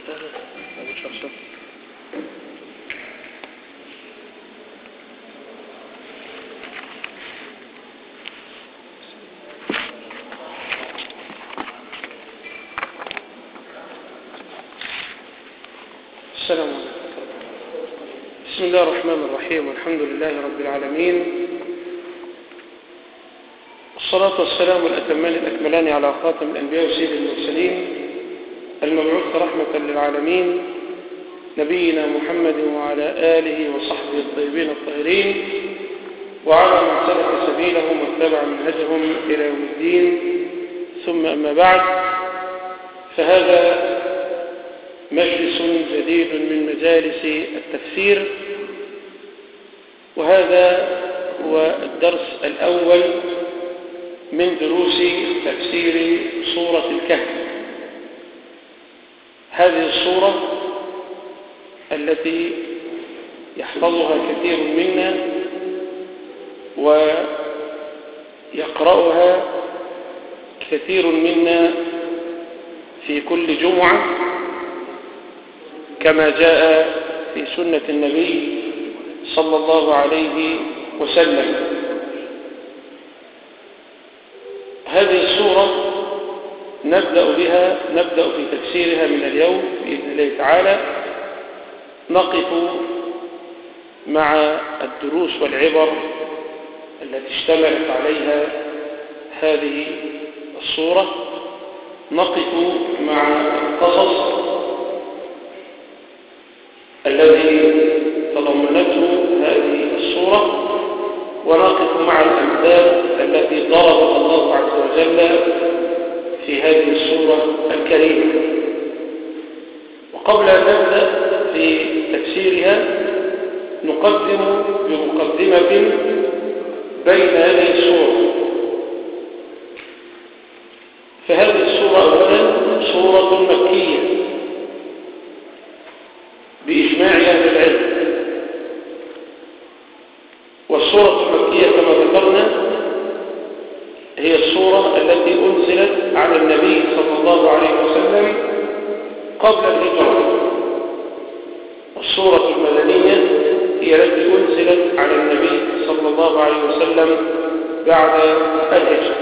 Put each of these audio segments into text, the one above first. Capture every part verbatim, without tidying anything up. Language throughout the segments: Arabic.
السلام عليكم. بسم الله الرحمن الرحيم، والحمد لله رب العالمين، والصلاة والسلام الأتمان الأكملان على خاتم الأنبياء وسيد المرسلين المبعوث رحمة للعالمين نبينا محمد وعلى آله وصحبه الطيبين الطاهرين وعلى من سلك سبيلهم واتبع منهجهم إلى يوم الدين. ثم أما بعد، فهذا مجلس جديد من مجالس التفسير، وهذا هو الدرس الأول من دروس تفسير سورة الكهف. هذه السورة التي يحفظها كثير منا ويقرأها كثير منا في كل جمعة كما جاء في سنة النبي صلى الله عليه وسلم. هذه السورة نبدأ بها نبدأ في تفسيرها من اليوم بإذن الله تعالى. نقف مع الدروس والعبر التي اشتملت عليها هذه السورة، نقف مع القصص الذي تضمنته هذه السورة، ونقف مع الأمثال التي ضربها الله عز وجل في هذه السورة الكريمة. وقبل أن نبدأ في تفسيرها نقدم بمقدمة بين هذه السورة. فهذه السورة أولا سورة مكية بإجماع أهل العلم، والسورة المكية كما ذكرنا هي السورة التي أنزلت على النبي صلى الله عليه وسلم قبل الهجرة، والسورة المدنية هي التي أنزلت على النبي صلى الله عليه وسلم بعد الهجرة.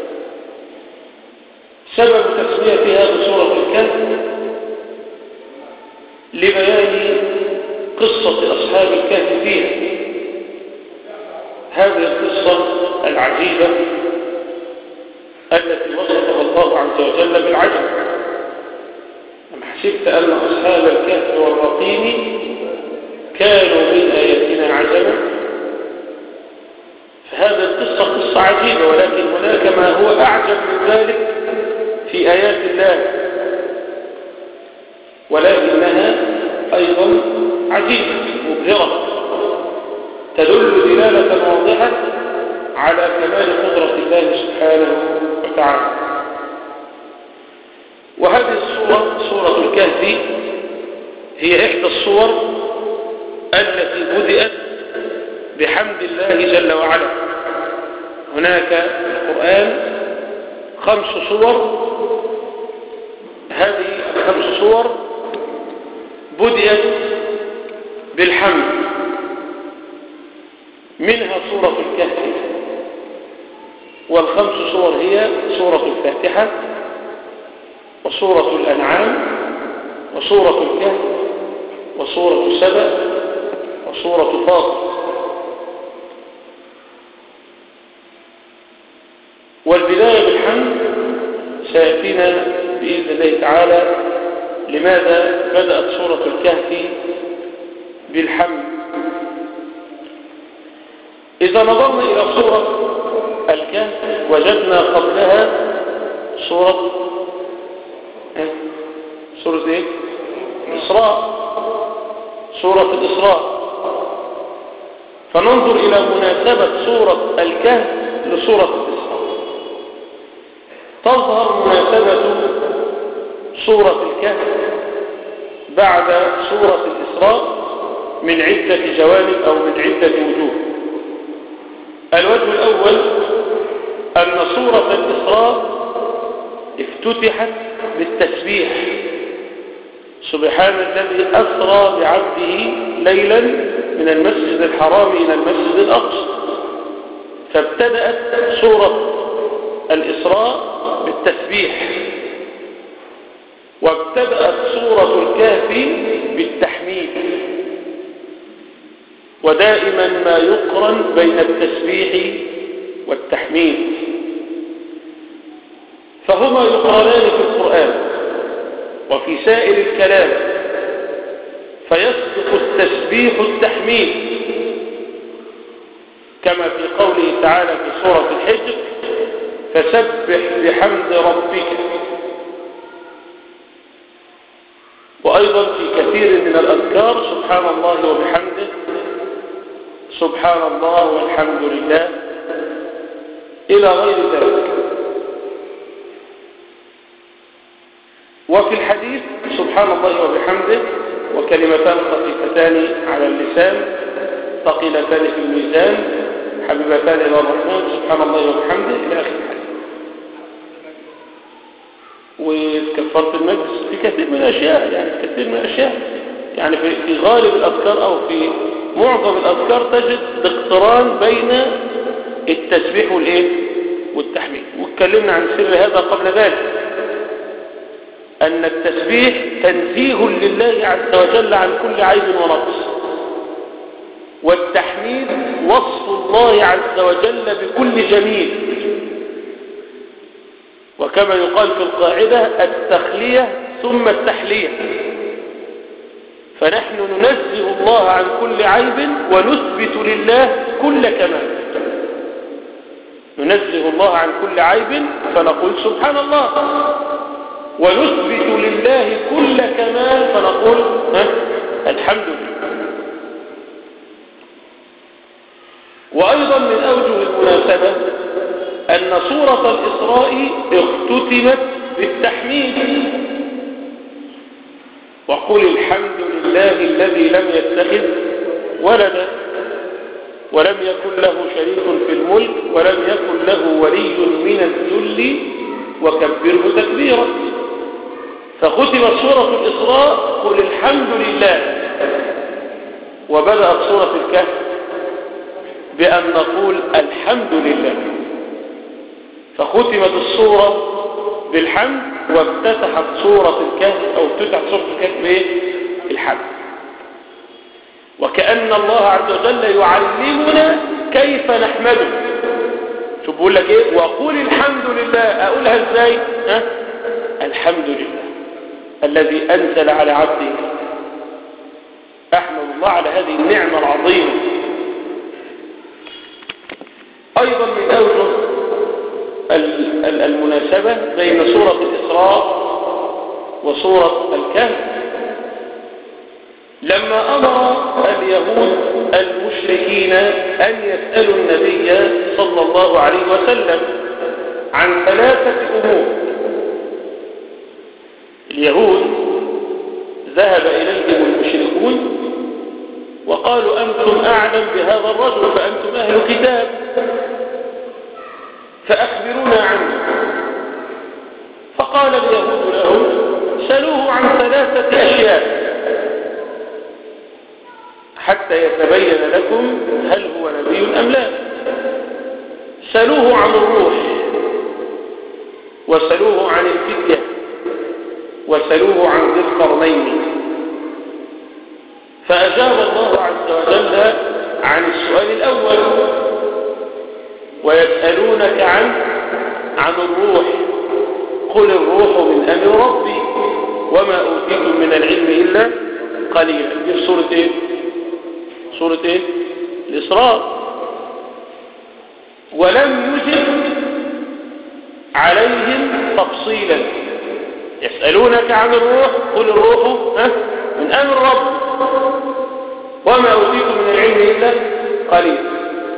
سبب تسميتها بسورة الكهف لبيان قصة أصحاب الكهف فيها، هذه القصة العجيبة التي وصفها الله عز وجل بالعجب. أم حسبت أن أصحاب الكهف والرقيم كانوا من آياتنا عجبا؟ فهذه القصة قصة عجيبة، ولكن هناك ما هو أعجب من ذلك في آيات الله، ولكنها أيضا عجيبة مبهرة تدل دلالة واضحة على كمال قدرة الله سبحانه وتعالى. وهذه السورة سورة الكهف هي إحدى السور التي بدأت بحمد الله جل وعلا. هناك في القرآن خمس سور، هذه الخمس سور بدأت بالحمد، منها سورة الكهف، والخمس سور هي سورة الفاتحة وسورة الأنعام وسورة الكهف وسورة سبأ وسورة فاطر. والبداية بالحمد سيأتينا بإذن الله تعالى لماذا بدأت سورة الكهف بالحمد. إذا نظرنا إلى سورة الكهف وجدنا قبلها سورة سورة إيه؟ الإسراء، سورة الإسراء. فننظر إلى مناسبة سورة الكهف لسورة الإسراء. تظهر مناسبة سورة الكهف بعد سورة الإسراء من عدة جوانب أو من عدة وجوه. الوجه الأول أن سورة الإسراء افتتحت بالتسبيح، سبحان الذي أسرى بعبده ليلا من المسجد الحرام إلى المسجد الأقصى. فابتدأت سورة الإسراء بالتسبيح، وابتدأت سورة الكهف بالتحميد، ودائما ما يقرن بين التسبيح والتحميد، فهما يقرنان في القرآن وفي سائر الكلام، فيسبق التسبيح التحميد، كما في قوله تعالى في سورة الحجر: فسبح بحمد ربك. وأيضا في كثير من الأذكار: سبحان الله وبحمده، سبحان الله والحمد لله، إلى غير ذلك. وفي الحديث: سبحان الله وبحمده وكلمتان خفيفتان على اللسان ثقيلتان في الميزان حبيبتان إلى الرحمن، سبحان الله وبحمده، إلى آخر الحديث. وكفارة المجلس في كثير من الأشياء، يعني في كثير من الأشياء، يعني في في غالب الأذكار أو في معظم الأذكار تجد اقتران بين التسبيح والإيه والتحميد. واتكلمنا عن سر هذا قبل ذلك، أن التسبيح تنزيه لله عز وجل عن كل عيب ونقص، والتحميد وصف الله عز وجل بكل جميل. وكما يقال في القاعدة: التخلية ثم التحلية. فنحن ننزه الله عن كل عيب ونثبت لله كل كمال. ننزه الله عن كل عيب فنقول سبحان الله، ونثبت لله كل كمال فنقول ها الحمد لله. وأيضا من أوجه المناسبة أن سورة الإسراء اختتمت بالتحميد: وقل الحمد لله الذي لم يتخذ ولدا ولم يكن له شريك في الملك ولم يكن له ولي من الذل وكبره تكبيرا. فختمت سورة الإسراء: قل الحمد لله. وبدأت سورة الكهف بأن نقول الحمد لله. فختمت السورة بالحمد، وافتتحت سورة الكهف أو افتتحت سورة الكهف بالحمد. وكأن الله عز وجل يعلمنا كيف نحمده. شو بقول لك ايه؟ وقول الحمد لله. اقولها ازاي؟ ها؟ الحمد لله الذي انزل على عبده. احمد الله على هذه النعمة العظيمة. ايضا من اوجه المناسبة بين سورة الإسراء وسورة الكهف، لما أمر اليهود المشركين أن يسألوا النبي صلى الله عليه وسلم عن ثلاثة أمور. اليهود ذهب إليهم المشركون وقالوا: أنتم أعلم بهذا الرجل فأنتم أهل كتاب، فأخبرونا عنه. فقال اليهود لهم: سألوه عن ثلاثة أشياء حتى يتبين لكم هل هو نبي أم لا. سألوه عن الروح، وسألوه عن الفتية، وسألوه عن ذي القرنين. فأجاب الله عز وجل عن السؤال الأول: ويسألونك عن عن الروح، قل الروح من أمر ربي وما أوتيتم من العلم إلا قليلا. دي في سورة إيه؟ سورة إيه؟ الإسراء. ولم يجب عليهم تفصيلا. يسألونك عن الروح، قل الروح من أمر ربي وما أوتيتم من العلم إلا قليلا.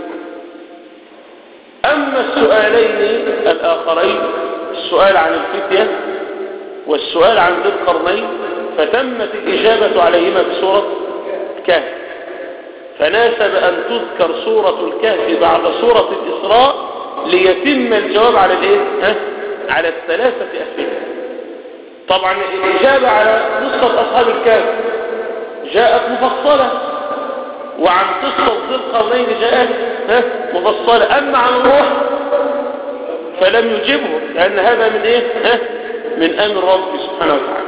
أما السؤالين الآخرين، السؤال عن الفتية والسؤال عن ذي القرنين، فتمت الإجابة عليهما في سورة الكهف. فناسب أن تذكر سورة الكهف بعد سورة الإسراء ليتم الجواب على الإيه؟ ها؟ على الثلاثة أسئلة. طبعا الإجابة على قصة أصحاب الكهف جاءت مفصلة، وعن قصة ذي القرنين جاءت مفصلة، أما عن الروح فلم يجبه، لأن هذا من إيه؟ من أمر ربي سبحانه وتعالى.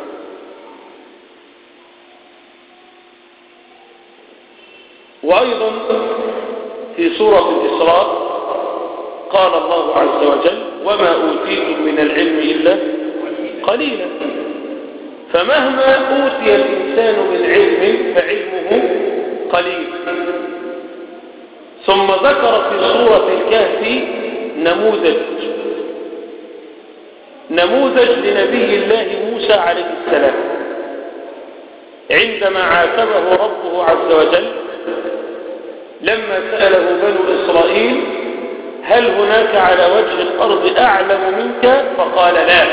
وأيضا في سورة الإسراء قال الله عز وجل: وما أوتيتم من العلم إلا قليلا. فمهما أوتي الإنسان من علم فعلمه قليل. ثم ذكر في سورة الكهف نموذج نموذج لنبي الله موسى عليه السلام عندما عاتبه ربه عز وجل لما سأله بنو إسرائيل: هل هناك على وجه الأرض أعلم منك؟ فقال: لا.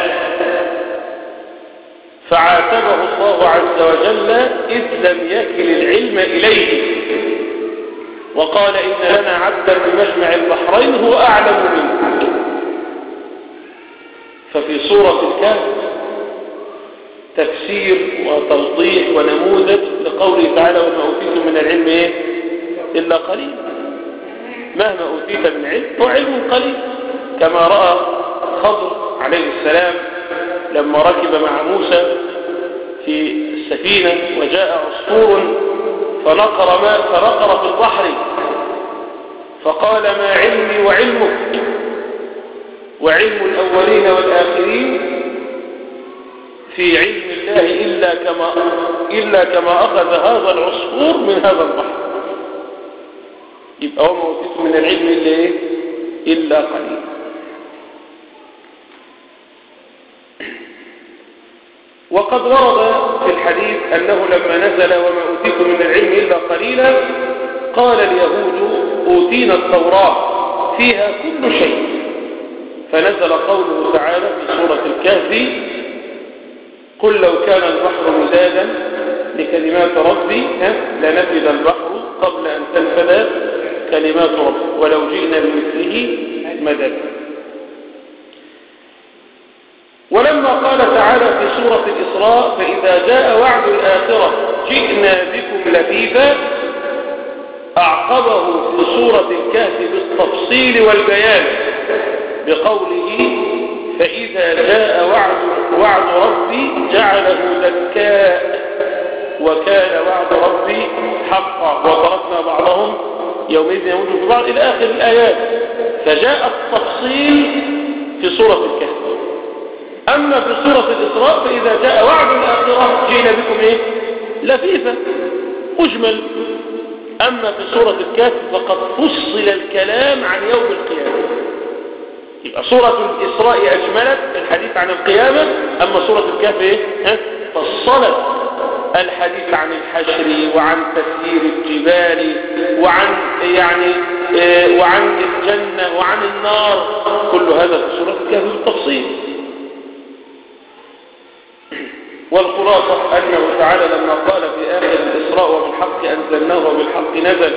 فعاتبه الله عز وجل إذ لم يكل العلم إليه، وقال: إن لنا عبدا بمجمع البحرين هو أعلم منك. ففي سورة الكهف تفسير وتوضيح ونموذج لقوله تعالى: وما أوتيتم من العلم إيه؟ إلا قليل. مهما أوتيت من علم هو علم قليل، كما رأى خضر عليه السلام لما ركب مع موسى في السفينة وجاء عصفور فنقر ماء فنقر في البحر، فقال: ما علمي وعلمك وعلم الأولين والآخرين في علم الله إلا كما إلا كما أخذ هذا العصفور من هذا البحر. يبقى وما أوتيتم من العلم إلا إيه؟ إلا قليل. وقد ورد في الحديث أنه لما نزل وما أوتيتم من العلم إلا قليلا قال اليهود: أوتينا التوراة فيها كل شيء. فنزل قوله تعالى في سورة الكهف: قل لو كان البحر مدادا لكلمات ربي لنفد البحر قبل أن تنفد كلمات ربي ولو جئنا بمثله مددا. ولما قال تعالى في سورة الإسراء: فإذا جاء وعد الآخرة جئنا بكم لفيفا، أعقبه في سورة الكهف بالتفصيل والبيان بقوله: فإذا جاء وعد, وعد ربي جعله دكاء وكان وعد ربي حقا وتركنا بعضهم يومئذ يموت في بعض إلى آخر الآيات. فجاء التفصيل في سورة الكهف. أما في سورة الإسراء: فإذا جاء وعد الآخرة جئنا بكم إيه؟ لفيفا، مجمل. أما في سورة الكهف فقد فصل الكلام عن يوم القيامة. يبقى سورة الإسراء أجملت الحديث عن القيامة، أما سورة الكهف إيه؟ فصلت الحديث عن الحشر وعن تسيير الجبال وعن يعني إيه وعن الجنة وعن النار، كل هذا في سورة الكهف بالتفصيل. والخلاصة أنه تعالى لما قال في آخر الإسراء: وبالحق أنزلناه وبالحق نزل،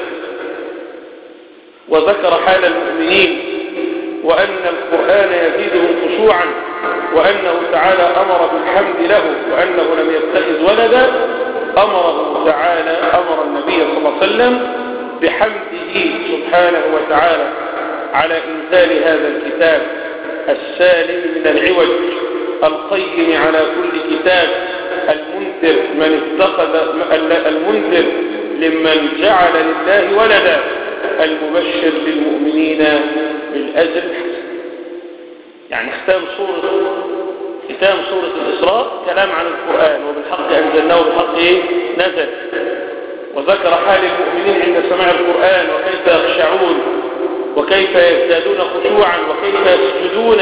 وذكر حال المؤمنين وأن القرآن يزيدهم خشوعا، وأنه تعالى أمر بالحمد له وأنه لم يتخذ ولدا، أمره تعالى أمر النبي صلى الله عليه وسلم بحمده سبحانه وتعالى على إنزال هذا الكتاب السالم من العوج القيم على كل كتاب، المنذر من اتخذ المنذر لمن جعل لله ولدا، المبشر للمؤمنين بالأجر الحسن. يعني ختام سورة ختام سورة الإسراء كلام عن القرآن: وبالحق أنزلناه وبالحق إيه؟ نزل. وذكر حال المؤمنين عند سماع القرآن وكيف يخشعون وكيف يزدادون خشوعا وكيف يسجدون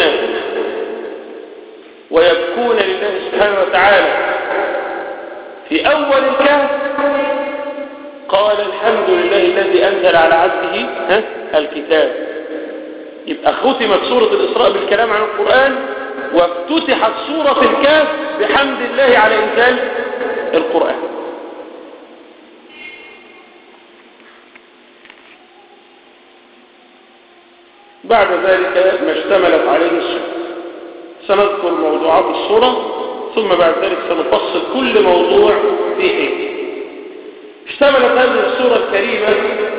ويبكون لله سبحانه وتعالى. في أول الكهف قال: الحمد لله الذي أنزل على عبده الكتاب. يبقى ختمت سورة الإسراء بالكلام عن القرآن، وافتتحت سورة الكهف بحمد الله على إنزال القرآن. بعد ذلك ما اشتملت عليه السورة. سنذكر موضوعات السورة ثم بعد ذلك سنفصل كل موضوع في حين. اشتملت هذه السورة الكريمة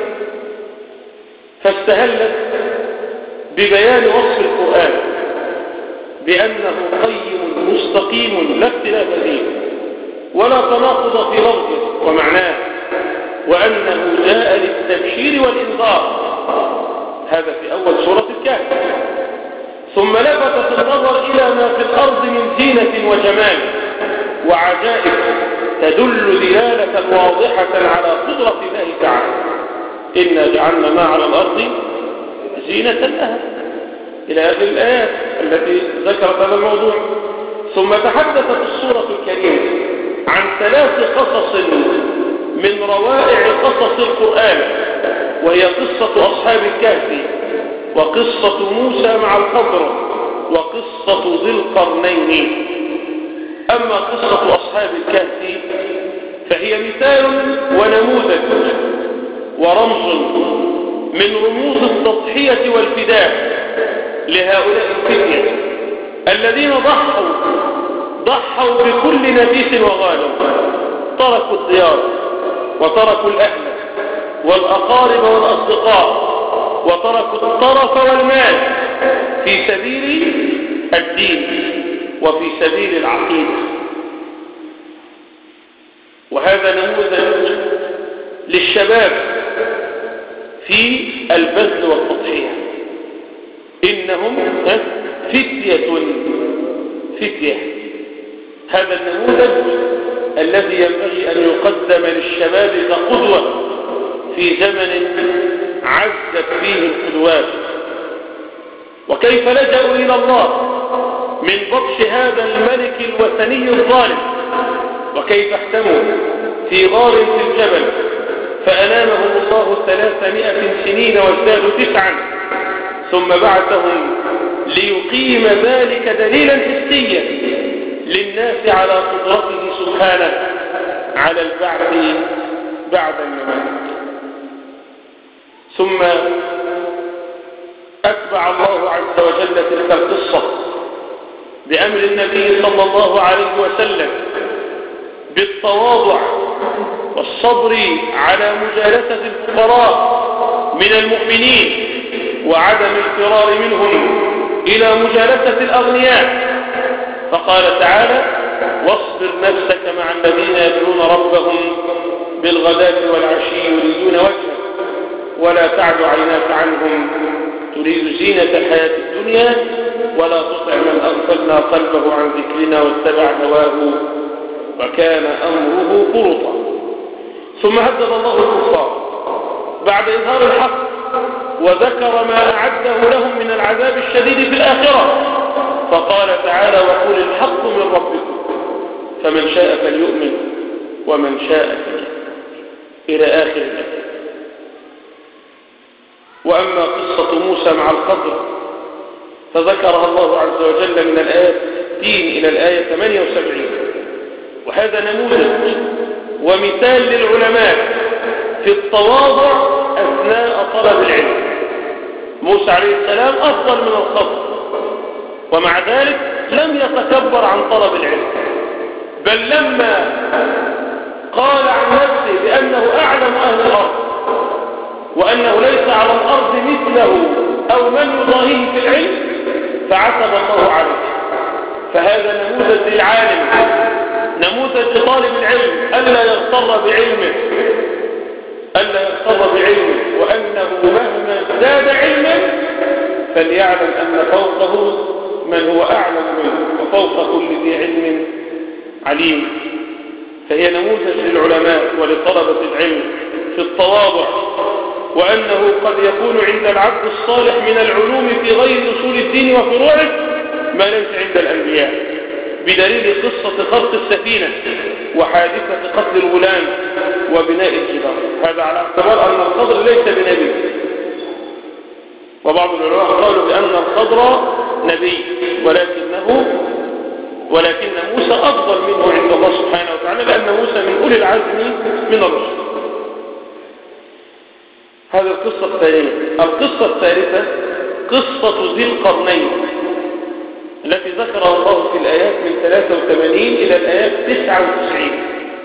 فاستهلت ببيان وصف القرآن بأنه قيم مستقيم لا اختلاف فيه ولا تناقض في لفظه ومعناه، وأنه جاء للتبشير والإنذار. هذا في أول سورة الكهف. ثم لفتت النظر إلى ما في الأرض من زينة وجمال وعجائب تدل دلالة واضحة على قدرة الله تعالى. إنا جعلنا ما على الأرض زينة لها إلى آخر الآيات التي ذكرت هذا الموضوع. ثم تحدثت السورة الكريمة عن ثلاث قصص من روائع قصص القرآن، وهي قصة أصحاب الكهف، وقصة موسى مع الخضر، وقصة ذي القرنين. أما قصة أصحاب الكهف فهي مثال ونموذج ورمز من رموز التضحية والفداء لهؤلاء الفتية الذين ضحوا ضحوا بكل نفيس وغال، تركوا الديار وتركوا الأهل والأقارب والأصدقاء وتركوا الطرف والمال في سبيل الدين وفي سبيل العقيدة. وهذا نموذج للشباب في البذل والتضحية. إنهم فتية فتية. هذا النموذج الذي ينبغي أن يقدم للشباب كقدوة في زمن عزت فيه القدوات. وكيف لجأوا إلى الله من بطش هذا الملك الوثني الظالم، وكيف احتموا في غار في الجبل فأنامهم الله ثلاثمائة سنين وازدادوا تسعا، ثم بعثهم ليقيم ذلك دليلا حسيا للناس على قدرته سبحانه على البعث بعد الممات. ثم أتبع الله عز وجل تلك القصة بأمر النبي صلى الله عليه وسلم بالتواضع والصبر على مجالسة الفقراء من المؤمنين وعدم الفرار منهم إلى مجالسة الأغنياء. فقال تعالى: واصبر نفسك مع الذين يدعون ربهم بالغداة والعشي يريدون وجهه ولا تعد عيناك عنهم تريد زينة الحياة الدنيا ولا تطع من أغفلنا قلبه عن ذكرنا واتبع هواه وكان أمره فرطا. ثم هدد الله الكفار بعد إظهار الحق وذكر ما أعده لهم من العذاب الشديد في الآخرة، فقال تعالى: وقل الحق من ربكم فمن شاء فليؤمن ومن شاء فليكفر، إلى آخر الآية. وأما قصة موسى مع الخضر فذكرها الله عز وجل من الآية ستين إلى الآية ثمانية وسبعين، وهذا نموذج ومثال للعلماء في التواضع أثناء طلب العلم. موسى عليه السلام أفضل من الخضر، ومع ذلك لم يتكبر عن طلب العلم، بل لما قال عن نفسه بأنه أعلم أهل الأرض وأنه ليس على الأرض مثله أو من يضاهيه في العلم فعتب الله عليه. فهذا نموذج للعالم، نموذج لطالب العلم ألا يغتر بعلمه ألا يغتر بعلمه وأنه مهما ازداد علما فليعلم أن فوقه من هو أعلم منه وفوق كل ذي علم عليم. فهي نموذج للعلماء ولطلبة العلم في التواضع، وأنه قد يكون عند العبد الصالح من العلوم في غير أصول الدين وفروعه ما ليس عند الأنبياء، بدليل قصة خلق السفينة وحادثة قتل الغلام وبناء الجدار. هذا على اعتبار أن الخضر ليس بنبي، وبعض العلماء قالوا بأن الخضر نبي ولكنه ولكن موسى أفضل منه عند الله سبحانه وتعالى، لأن موسى من أولي العزم من الرسل. هذه القصة الثانية. القصة الثالثة قصة ذي القرنين. التي ذكرها الله في الآيات من ثلاثة وثمانين إلى الآيات تسعة وتسعين،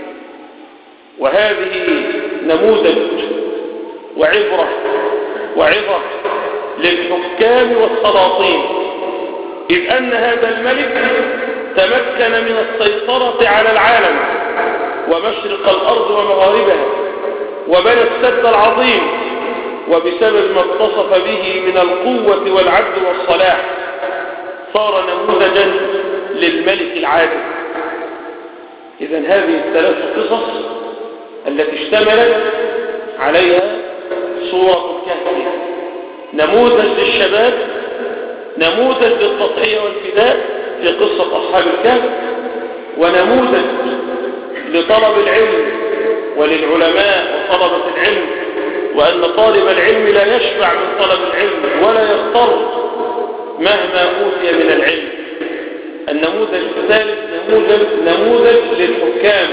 وهذه نموذج وعبرة وعظة للحكام والسلاطين، إذ أن هذا الملك تمكن من السيطرة على العالم ومشرق الأرض ومغاربها، وبنى السد العظيم، وبسبب ما اتصف به من القوة والعدل والصلاح صار نموذجا للملك العادل. إذن هذه الثلاث قصص التي اشتملت عليها سورة الكهف، نموذج للشباب، نموذج للتضحية والفداء في قصة أصحاب الكهف، ونموذج لطلب العلم وللعلماء وطلبة العلم، وأن طالب العلم لا يشبع من طلب العلم ولا يغتر مهما أوتي من العلم. النموذج الثالث نموذج, نموذج للحكام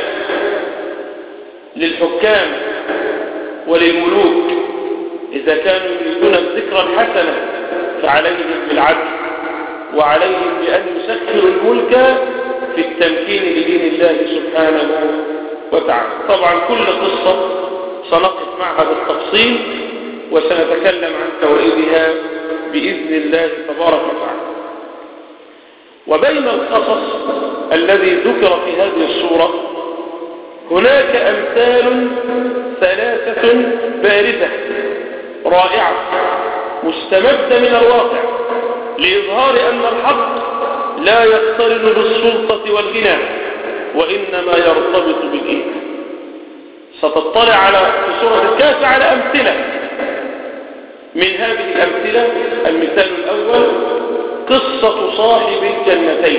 للحكام وللملوك، إذا كانوا يريدون الذكرى الحسنة فعليهم بالعدل، وعليهم بأن يسخروا الملك في التمكين لدين الله سبحانه وتعالى. طبعا كل قصة سنقف معها بالتفصيل وسنتكلم عن فوائدها بإذن الله تبارك وتعالى. وبين القصص الذي ذكر في هذه السورة هناك أمثال ثلاثة بارزة رائعة مستمدة من الواقع لإظهار أن الحق لا يقترن بالسلطة والغنى، وإنما يرتبط بالإيمان. ستطلع على في سورة الكهف على أمثلة من هذه الأمثلة. المثال الأول قصة صاحب الجنتين،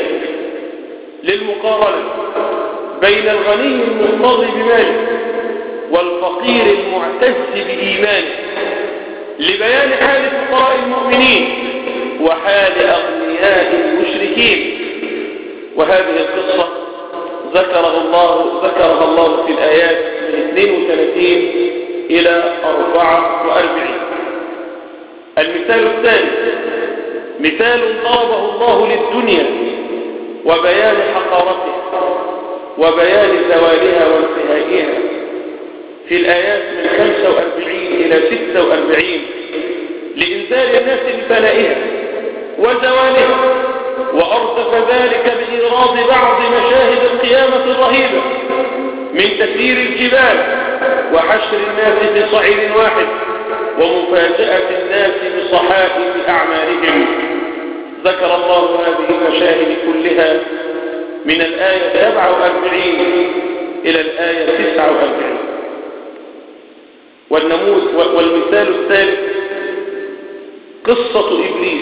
للمقارنة بين الغني المرتضي بماله والفقير المعتز بإيمانه، لبيان حال فقراء المؤمنين وحال أغنياء المشركين. وهذه القصة ذكرها الله ذكرها الله في الآيات من اثنين وثلاثين إلى أربعة وأربعين. المثال الثاني مثال ضربه الله للدنيا وبيان حقارتها وبيان زوالها وانتهائها في الآيات من خمسة وأربعين إلى ستة وأربعين، لإنذار الناس بفنائها وزوالها، وأردف ذلك بإيراد بعض مشاهد القيامة الرهيبة من تسيير الجبال وحشر الناس في صعيد واحد ومفاجأة الناس بصحائف أعمالهم. ذكر الله هذه المشاهد كلها من الآية سبعة وأربعين إلى الآية تسعة وأربعين. والنموذج والمثال الثالث قصة إبليس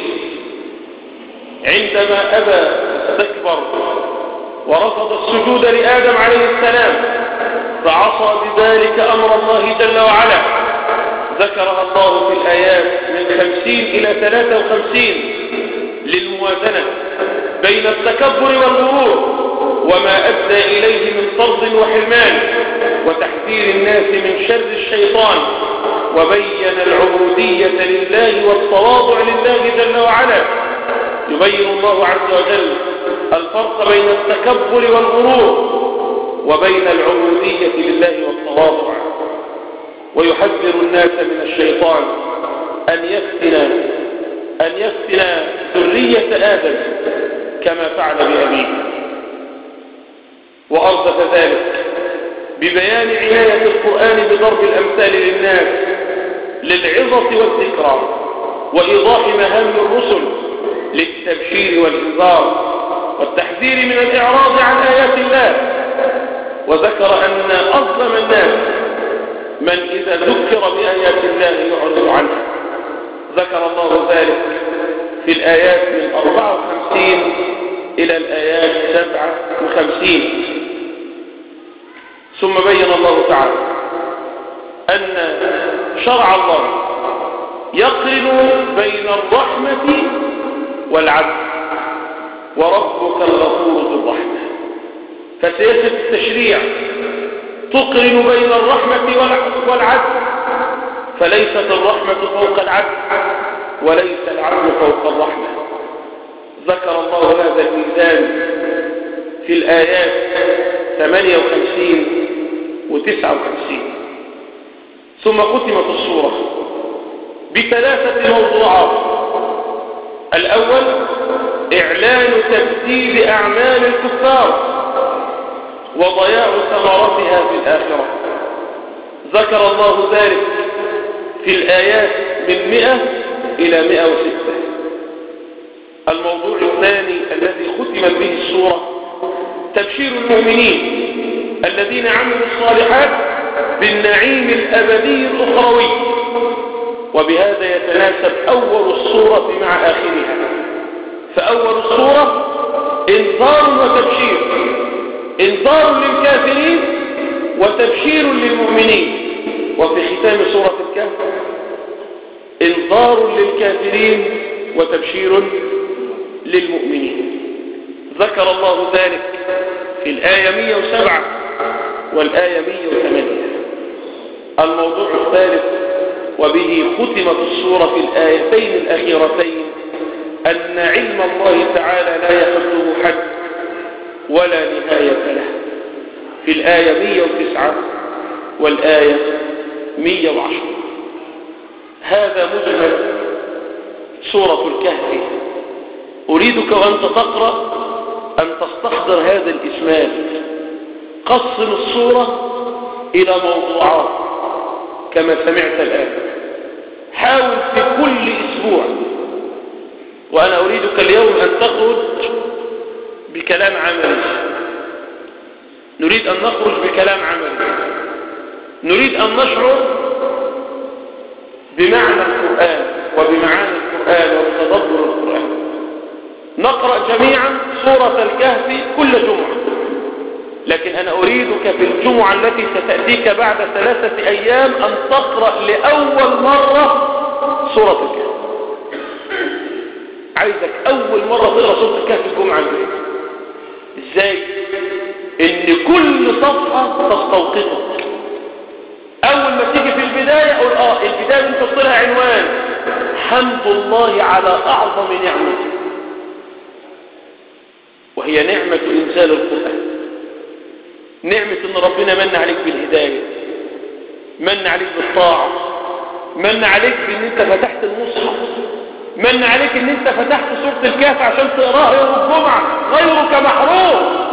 عندما أبى استكبر ورفض السجود لآدم عليه السلام فعصى بذلك أمر الله جل وعلا. ذكرها الله في الآيات من خمسين إلى ثلاثة وخمسين للموازنة بين التكبر والغرور وما أدى إليه من طرد وحرمان وتحذير الناس من شر الشيطان، وبين العبودية لله والتواضع لله جل وعلا. يبين الله عز وجل الفرق بين التكبر والغرور وبين العبودية لله والتواضع، ويحذر الناس من الشيطان أن يفتن أن يفتن ذرية آدم كما فعل بأبيه. وأردف ذلك ببيان عناية القرآن بضرب الأمثال للناس للعظة والذكرى وإيضاح مهام الرسل للتبشير والإنذار والتحذير من الإعراض عن آيات الله. وذكر أن أظلم الناس من إذا ذكر بآيات الله يعرض عنها. ذكر الله ذلك في الآيات من أربعة وخمسين إلى الآيات سبعة وخمسين. ثم بين الله تعالى أن شرع الله يقرن بين الرحمة والعدل، وربك الغفور ذو الرحمة. فسياسة التشريع تقرن بين الرحمة والعدل، فليست الرحمة فوق العدل وليس العدل فوق الرحمة. ذكر الله هذا الميزان في الآيات ثمانية وخمسين وتسعة وخمسين. ثم ختمت السورة بثلاثة موضوعات. الأول إعلان تبديل أعمال الكفار وضياع ثمرتها في الآخرة. ذكر الله ذلك في الآيات من مئة إلى مئة وستة. الموضوع الثاني الذي ختم به السورة تبشير المؤمنين الذين عملوا الصالحات بالنعيم الأبدي الأخروي، وبهذا يتناسب أول السورة مع آخرها. فأول السورة إنذار وتبشير، إنذار للكافرين وتبشير للمؤمنين. وفي ختام سورة الكهف إنذار للكافرين وتبشير للمؤمنين. ذكر الله ذلك في الآية مئة وسبعة والآية مئة وثمانية. الموضوع الثالث وبه ختمت السورة في الآيتين الأخيرتين أن علم الله تعالى لا يحده حد ولا نهاية له، في الآية مئة وتسعة والآية مئة وعشرة. هذا مجمل سورة الكهف. أريدك وأنت تقرأ أن تستحضر هذا الإجمال. قسم السورة إلى موضوعات كما سمعت الآن. حاول في كل أسبوع، وأنا أريدك اليوم أن تخرج بكلام عملي. نريد أن نخرج بكلام عملي، نريد أن نشعر بمعنى القرآن وبمعاني القرآن وبتدبر القرآن. نقرأ جميعا سورة الكهف كل جمعة، لكن أنا أريدك في الجمعة التي ستأتيك بعد ثلاثة أيام أن تقرأ لأول مرة سورة الكهف. عايزك أول مرة تقرأ سورة الكهف الجمعة الجاية. إزاي؟ إن كل صفحة تستوقفك. أول ما تيجي في البداية أقول آه البداية أنت تطلع عنوان حمد الله على أعظم نعمته، وهي نعمة إنزال القرآن. نعمة إن ربنا من عليك بالهداية، من عليك بالطاعة، من عليك بإن أنت فتحت المصحف، من عليك إن أنت فتحت سورة الكهف عشان تقراها يوم الجمعة، غيرك محروم.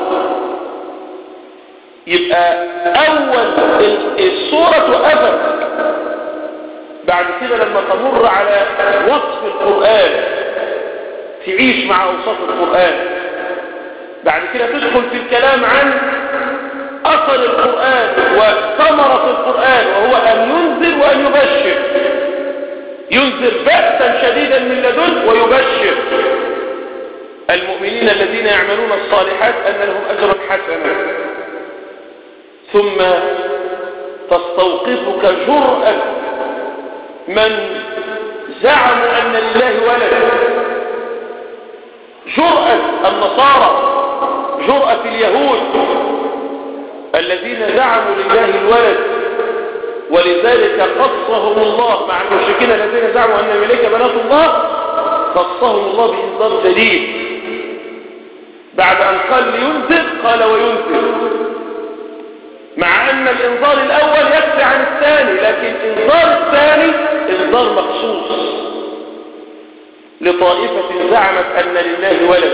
يبقى أول السورة توقفك. بعد كده لما تمر على وصف القرآن تعيش مع أوصاف القرآن. بعد كده تدخل في الكلام عن أثر القرآن وثمرة القرآن، وهو أن ينذر وأن يبشر. ينذر بأسا شديدا من لدن ويبشر المؤمنين الذين يعملون الصالحات أن لهم أجرا حسنا. ثم تستوقفك جرأة من زعموا أن لله ولد، جرأة النصارى، جرأة اليهود الذين زعموا لله الولد، ولذلك قصهم الله مع المشركين الذين زعموا أن الملائكة بنات الله. قصهم الله بإنذار جديد. بعد أن قال لينذر قال وينذر، مع أن الإنذار الأول يكفي عن الثاني، لكن إنذار الثاني إنذار مخصوص لطائفة زعمت أن لله ولد.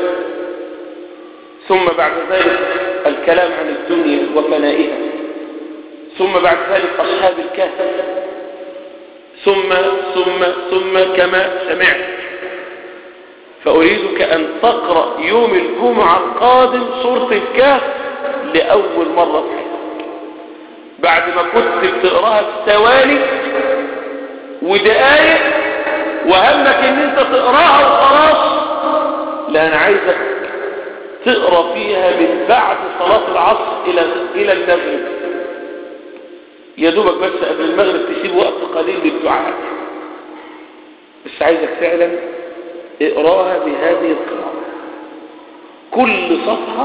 ثم بعد ذلك الكلام عن الدنيا وفنائها. ثم بعد ذلك أصحاب الكهف. ثم ثم ثم كما سمعت. فأريدك أن تقرأ يوم الجمعة القادم سورة الكهف لأول مرة، بعد ما كنت بتقراها في ثواني ودقائق وهمك ان انت تقراها وخلاص. لا، انا عايزك تقرا فيها من بعد صلاة العصر الى الى المغرب. يا دوبك بس قبل المغرب تسيب وقت قليل للدعاء. بس عايزك فعلا اقراها بهذه القراءة. كل صفحة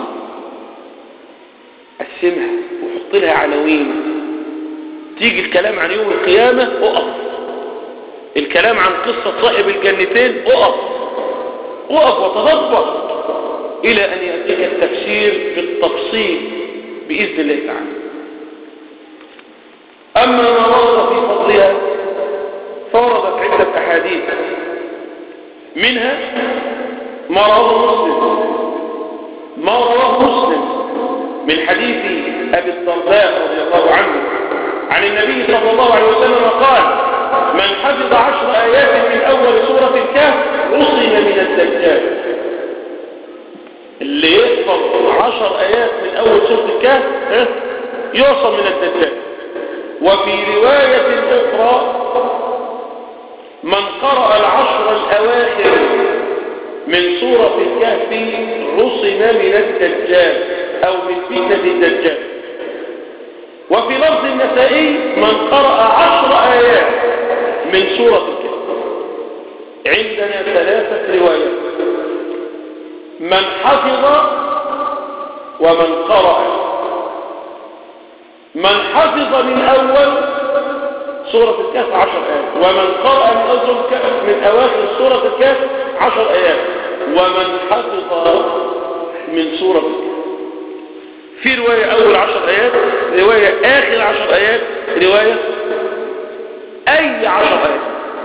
قسمها وحط لها عناوين. تيجي الكلام عن يوم القيامة اقف، الكلام عن قصة صاحب الجنتين اقف، وقف وتدبر إلى أن يأتيك التفسير بالتفصيل بإذن الله تعالى. أما ما ورد في فضلها فوردت عدة أحاديث، منها ما رواه مسلم ما رواه مسلم من حديث أبي الدرداء رضي الله عنه عن النبي صلى الله عليه وسلم قال: من حفظ عشر آيات من أول سورة الكهف عصم من الدجال. اللي يحفظ عشر آيات من أول سورة الكهف يعصم من الدجال. وفي رواية أخرى: من قرأ العشر الأواخر من سورة الكهف عصم من الدجال أو من فتنة الدجال. وفي لفظ النسائي: من قرأ عشر آيات من سورة الكهف. عندنا ثلاثة روايات: من حفظ ومن قرأ. من حفظ من أول سورة الكهف عشر آيات، ومن قرأ من, أول من أواخر سورة الكهف عشر آيات، ومن حفظ من سورة الكهف. في رواية أول عشر آيات، رواية آخر عشر آيات، رواية أي عشر آيات.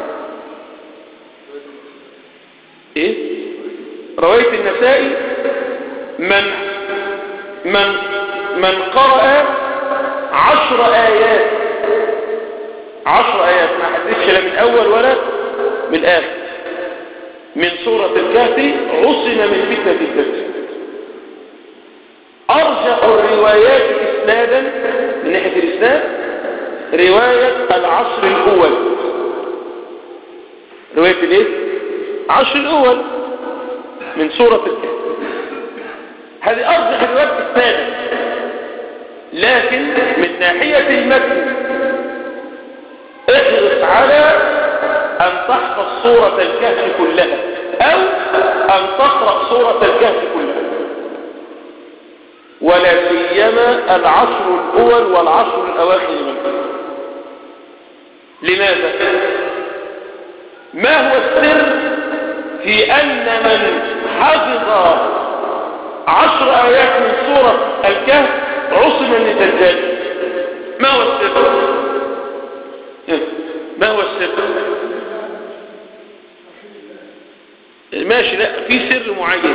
إيه؟ رواية النسائي: من من من قرأ عشر آيات عشر آيات ما حدثش لا من أول ولا من آخر من سورة الكهف عصم من فتنة الدجال. أرجح الروايات إسنادا من ناحية الإسناد رواية العشر الأول. رواية الإيه؟ العشر الأول من سورة الكهف. هذه أرجح الروايات إسنادا، لكن من ناحية المتن احرص على أن تحفظ سورة الكهف كلها أو أن تقرأ سورة الكهف كلها، ولا سيما العشر الأول والعشر الأواخر منه. لماذا؟ ما هو السر في أن من حفظ عشر آيات من سورة الكهف عصم من الدجال؟ ما هو السر؟ ما هو السر؟ ماشي، لا في سر معين.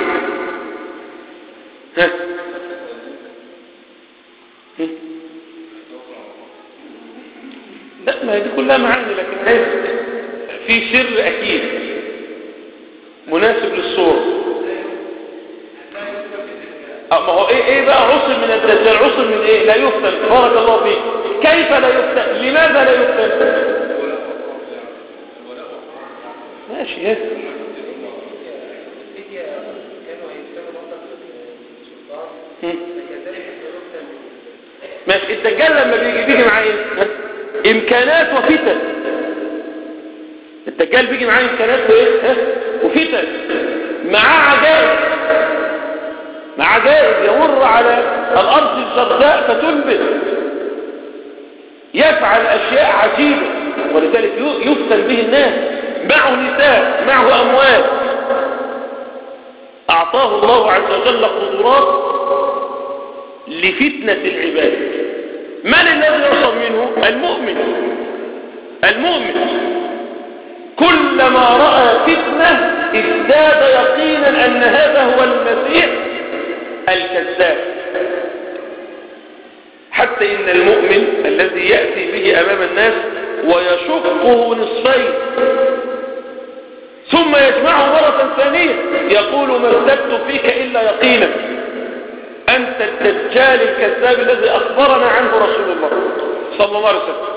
ها لا، ما دي كلها معاني، لكن في سر أكيد مناسب للصورة. ما هو ايه ايه بقى عصم من الدجال؟ عصم من ايه؟ لا يفتن. بارك الله فيك. كيف لا يفتن؟ لماذا لا يفتن؟ ماشي. ها ماشي. الدجال لما بيجي بيجي معاه ايه؟ امكانات وفتن. الدجال بيجي معاه امكانات وايه وفتن، معاه عجائب مع عجائب. يمر على الارض الجرداء فتنبت، يفعل اشياء عجيبه، ولذلك يفتن به الناس. معه نساء، معه اموال. اعطاه الله عز وجل قدرات لفتنه العباد. من الذي يعصم منه؟ المؤمن. المؤمن كلما رأى فتنة ازداد يقينا أن هذا هو المسيح الكذاب. حتى إن المؤمن الذي يأتي به أمام الناس ويشقه نصفين ثم يجمعه مرة ثانية يقول: ما ازددت فيك إلا يقينا، أنت الدجال الكذاب الذي أخبرنا عنه رسول الله صلى الله عليه وسلم.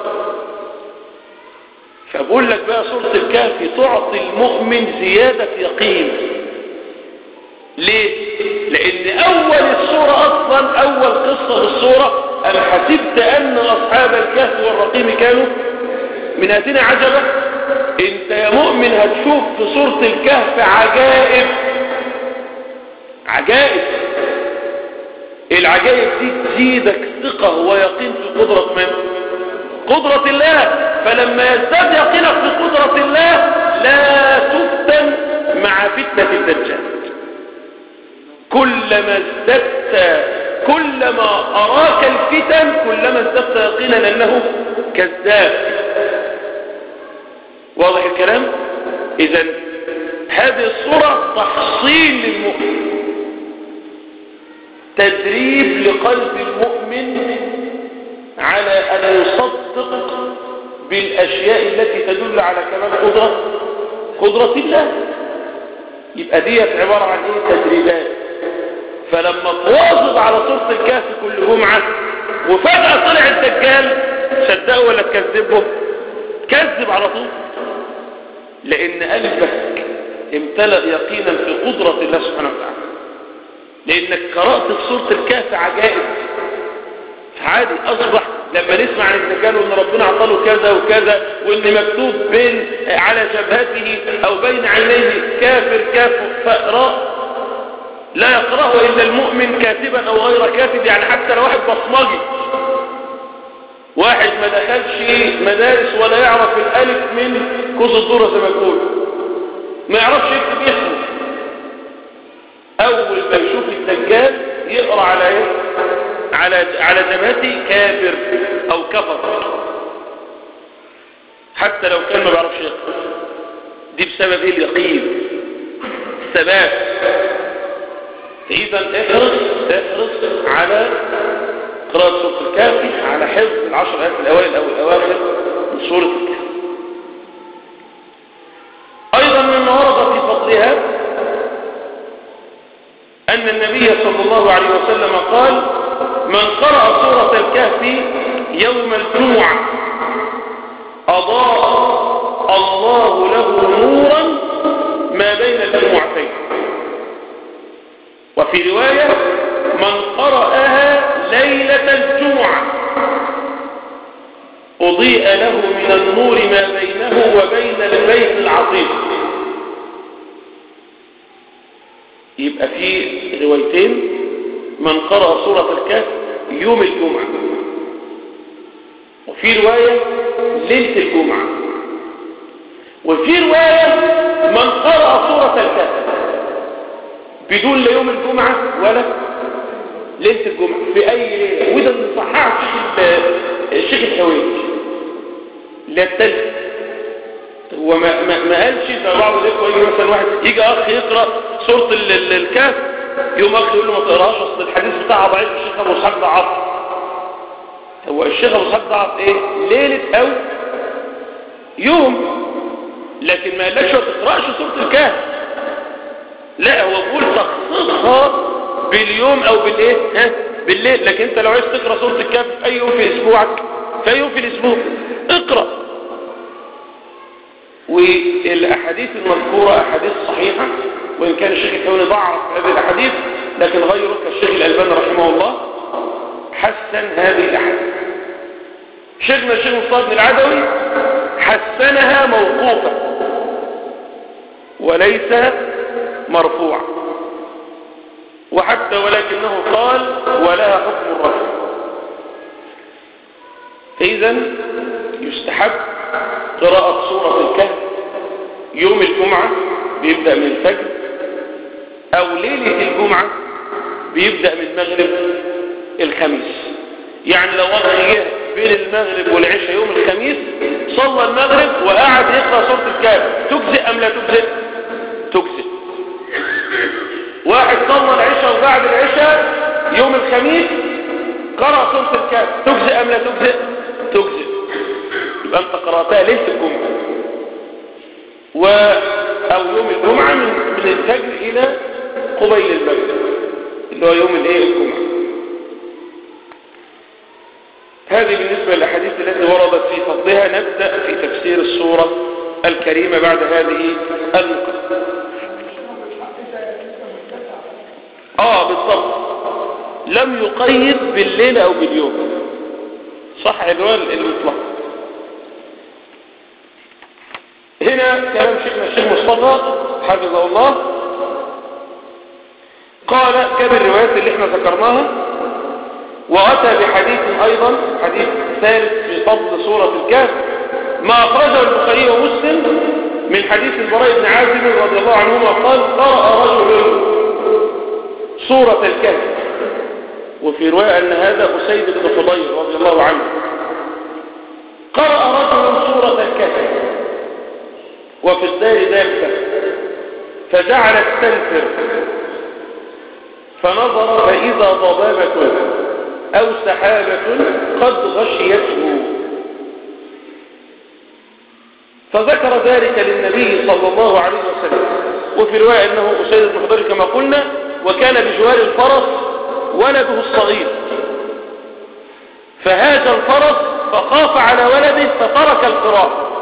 فأقول لك بقى سورة الكهف تعطي المؤمن زيادة يقين. ليه؟ لأن أول السورة أصلا، أول قصة بالسورة: أم حسبت أن أصحاب الكهف والرقيم كانوا من آتنا عجبا. أنت يا مؤمن هتشوف في سورة الكهف عجائب عجائب. العجائب دي تزيدك ثقة ويقين في قدرة من؟ قدرة الله. فلما يزداد يقينك في قدرة الله لا تفتن مع فتنة الدجال. كلما ازددت كلما أراك الفتن كلما ازددت يقينا أنه كذاب. واضح الكلام؟ إذن هذه الصورة تحصيل للمؤمن، تدريب لقلب المؤمن على أن يصدق بالأشياء التي تدل على كمال قدرة قدرة الله. يبقى دي عبارة عن إيه؟ تدريبات. فلما تواظب على سورة الكهف كل جمعة وفجأة طلع الدجال، صدقه ولا تكذبه؟ كذب على طول، لأن قلبك امتلأ يقينا في قدرة الله سبحانه وتعالى، لأنك قرأت في سورة الكهف عجائب. عادي أصبح لما نسمع عن الدجال وأن ربنا عطاله كذا وكذا، وأن مكتوب بين على جبهته أو بين عينيه كافر كافر فأراء، لا يقرأه إلا المؤمن كاتبا أو غير كاتب. يعني حتى لو واحد بصمجي، واحد ما دخلش مدارس ولا يعرف الألف من كوز الذرة زي ما يقول، ما يعرفش يكتب اسمه، أول ما يشوف الدجال يقرأ على إيه؟ على على جبهته كافر أو كفر، حتى لو كان ما بيعرفش يقرأ. دي بسبب إيه؟ اليقين، الثبات. إذا احرص احرص على قراءة سورة الكهف، على حفظ العشر آيات الأوائل أو الأواخر من سورة الكهف. أيضا مما ورد في فضلها أن النبي صلى الله عليه وسلم قال: من قرأ سورة الكهف يوم الجمعة أضاء الله له نورا ما بين الجمعتين. وفي رواية: من قرأها ليلة الجمعة أضيء له من النور ما بينه وبين البيت العظيم. يبقى في روايتين: من قرأ سورة الكهف يوم الجمعة، وفي رواية ليلة الجمعة، وفي رواية من قرأ سورة الكهف بدون لا يوم الجمعة ولا ليلة الجمعة، في أي ليلة. وده اللي صححه الشيخ الحويج لا التالت. هو ما, ما, ما قالش زي بعض الإخوة يجي مثلا واحد يجي أخ يقرأ سورة الكهف، يوم أخ يقول له ما تقراش أصل الحديث بتاعها ضعيف، الشيخ أبو إسحاق ضعف. هو الشيخ أبو إسحاق ضعف إيه؟ ليلة أو يوم، لكن ما قالكش ما تقرأش سورة الكهف. لا، هو بيقول تخصصها باليوم او بالايه ها بالليل. لكن انت لو عايز تقرا سوره الكهف في اي يوم في اسبوعك، في اي يوم في الاسبوع اقرا. والاحاديث المذكوره احاديث صحيحه، وان كان الشيخ الحويني ضعف هذه الاحاديث، لكن غيره كالشيخ الالباني رحمه الله حسن هذه الاحاديث. شيخنا الشيخ مصطفى بن العدوي حسنها موقوفه وليس مرفوع، وحتى ولكنه قال ولها حكم الرفع. إذا يستحب قراءة سورة الكهف يوم الجمعة بيبدأ من الفجر، أو ليلة الجمعة بيبدأ من مغرب الخميس. يعني لو وقت بين المغرب والعشاء يوم الخميس صلى المغرب وقعد يقرأ سورة الكهف، تجزئ أم لا تجزئ؟ تجزئ. واحد صلى العشاء وبعد العشاء يوم الخميس قرأ سورة الكهف، تجزئ أم لا تجزئ؟ تجزئ. يبقى أنت قرأتها ليلة الجمعة و... أو يوم الجمعة من, من الفجر إلى قبيل المغرب اللي هو يوم الايه الجمعة. هذه بالنسبة للأحاديث التي وردت في فضلها. نبدأ في تفسير السورة الكريمة بعد هذه المقدمة. اه بالضبط، لم يقيد بالليل او باليوم، صح عنوان المطلق. هنا كلام شيخنا الشيخ مصطفى حفظه الله، قال جاب الروايات اللي احنا ذكرناها، واتى بحديث ايضا حديث ثالث في فضل سورة الكهف ما اخرجه البخاري ومسلم من حديث البراء بن عازب رضي الله عنهما قال قرأ رجل سورة الكهف، وفي رواية أن هذا أسيد بن فضيل رضي الله عنه، قرأ رجل سورة الكهف وفي الدار دابة فجعلت تنفر، فنظر فإذا ضبابة أو سحابة قد غشيته، فذكر ذلك للنبي صلى الله عليه وسلم. وفي رواية أنه أسيد بن فضيل كما قلنا، وكان بجوار الفرس ولده الصغير، فهاج الفرس فخاف على ولده فترك القراءة.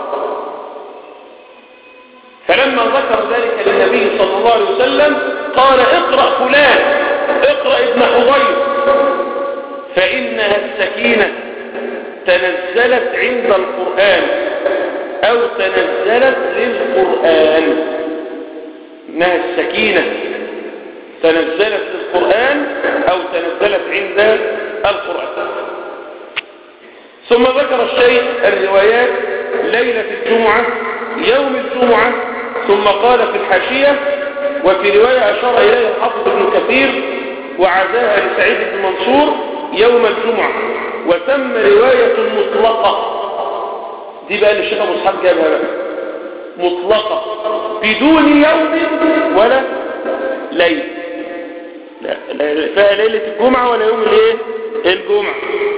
فلما ذكر ذلك للنبي صلى الله عليه وسلم قال اقرأ فلان، اقرأ ابن حضير، فإنها السكينة تنزلت عند القرآن أو تنزلت للقرآن. إنها السكينة تنزلت للقرآن أو تنزلت عند القرآن. ثم ذكر الشيخ الروايات ليلة الجمعة، يوم الجمعة، ثم قال في الحاشية وفي رواية أشار إليه الحافظ ابن كثير وعزاها لسعيد بن منصور يوم الجمعة، وتم رواية مطلقة. دي بقى اللي الشيخ أبو اسحاق جابها بقى مطلقة بدون يوم ولا ليلة، لا لا فيها ليلة الجمعة ولا يوم الايه الجمعة.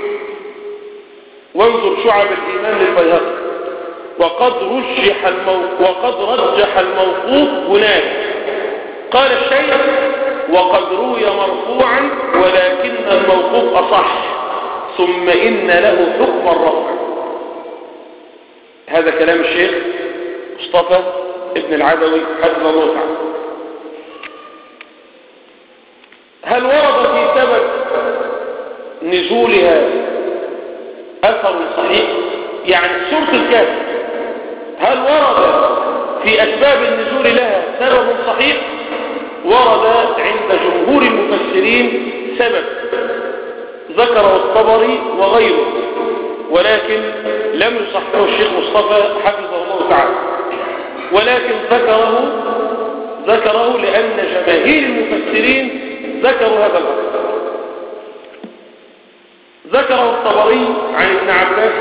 وانظر شعب الإيمان للبيهقي وقد رجح الموقوف وقد رجح الموقوف هناك. قال الشيخ وقد روي مرفوعا ولكن الموقوف أصح، ثم إن له حكم الرفع. هذا كلام الشيخ مصطفى ابن العدوي حفظه الله تعالى. هل ورد في سبب نزولها أثر صحيح؟ يعني سورة الكهف هل ورد في أسباب النزول لها سبب صحيح؟ ورد عند جمهور المفسرين سبب ذكره الطبري وغيره، ولكن لم يصححه الشيخ مصطفى حفظه الله تعالى، ولكن ذكره ذكره لأن جماهير المفسرين ذكروا هذا الأمر. ذكره الطبري عن ابن عباس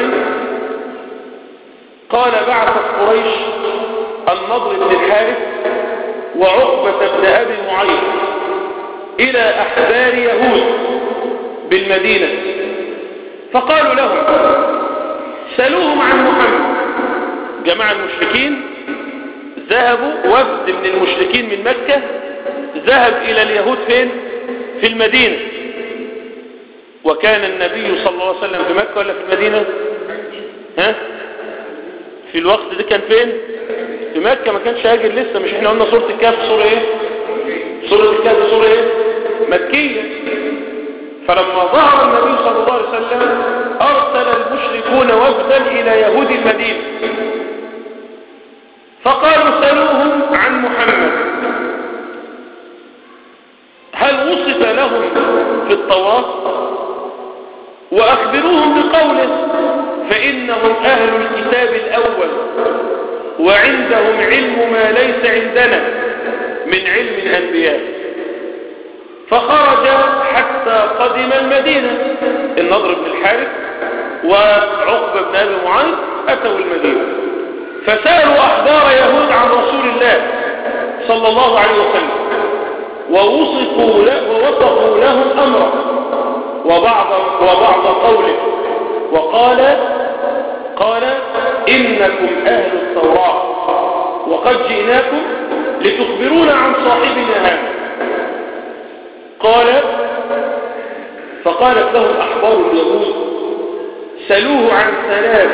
قال بعثت قريش النضر بن الحارث وعقبة بن أبي معيط إلى أحبار يهود بالمدينة، فقالوا لهم سألوهم عن محمد. جماعة المشركين ذهبوا، وفد من المشركين من مكة ذهب إلى اليهود فين؟ في المدينة. وكان النبي صلى الله عليه وسلم في مكة ولا في المدينة؟ ها؟ في الوقت ده كان فين؟ في مكة، ما كانش هاجر لسه. مش احنا قلنا سورة الكهف سورة ايه؟ سورة الكهف سورة ايه؟ مكية. فلما ظهر النبي صلى الله عليه وسلم أرسل المشركون وفدا إلى يهود المدينة، فقالوا سألوهم عن محمد هل وصف لهم في التوراة؟ وأخبروهم بقوله فإنهم أهل الكتاب الأول وعندهم علم ما ليس عندنا من علم الأنبياء. فخرج حتى قدم المدينة. النضر بن الحارث وعقبة بن أبي معيط أتوا المدينة فسألوا أحبار يهود عن رسول الله صلى الله عليه وسلم، ووصفوا له ووصفوا لهم أمره وبعض, وبعض قوله، وقال قال إنكم أهل التوراة وقد جئناكم لتخبرونا عن صاحبنا هذا. قال فقالت لهم أحبار اليهود سألوه عن ثلاث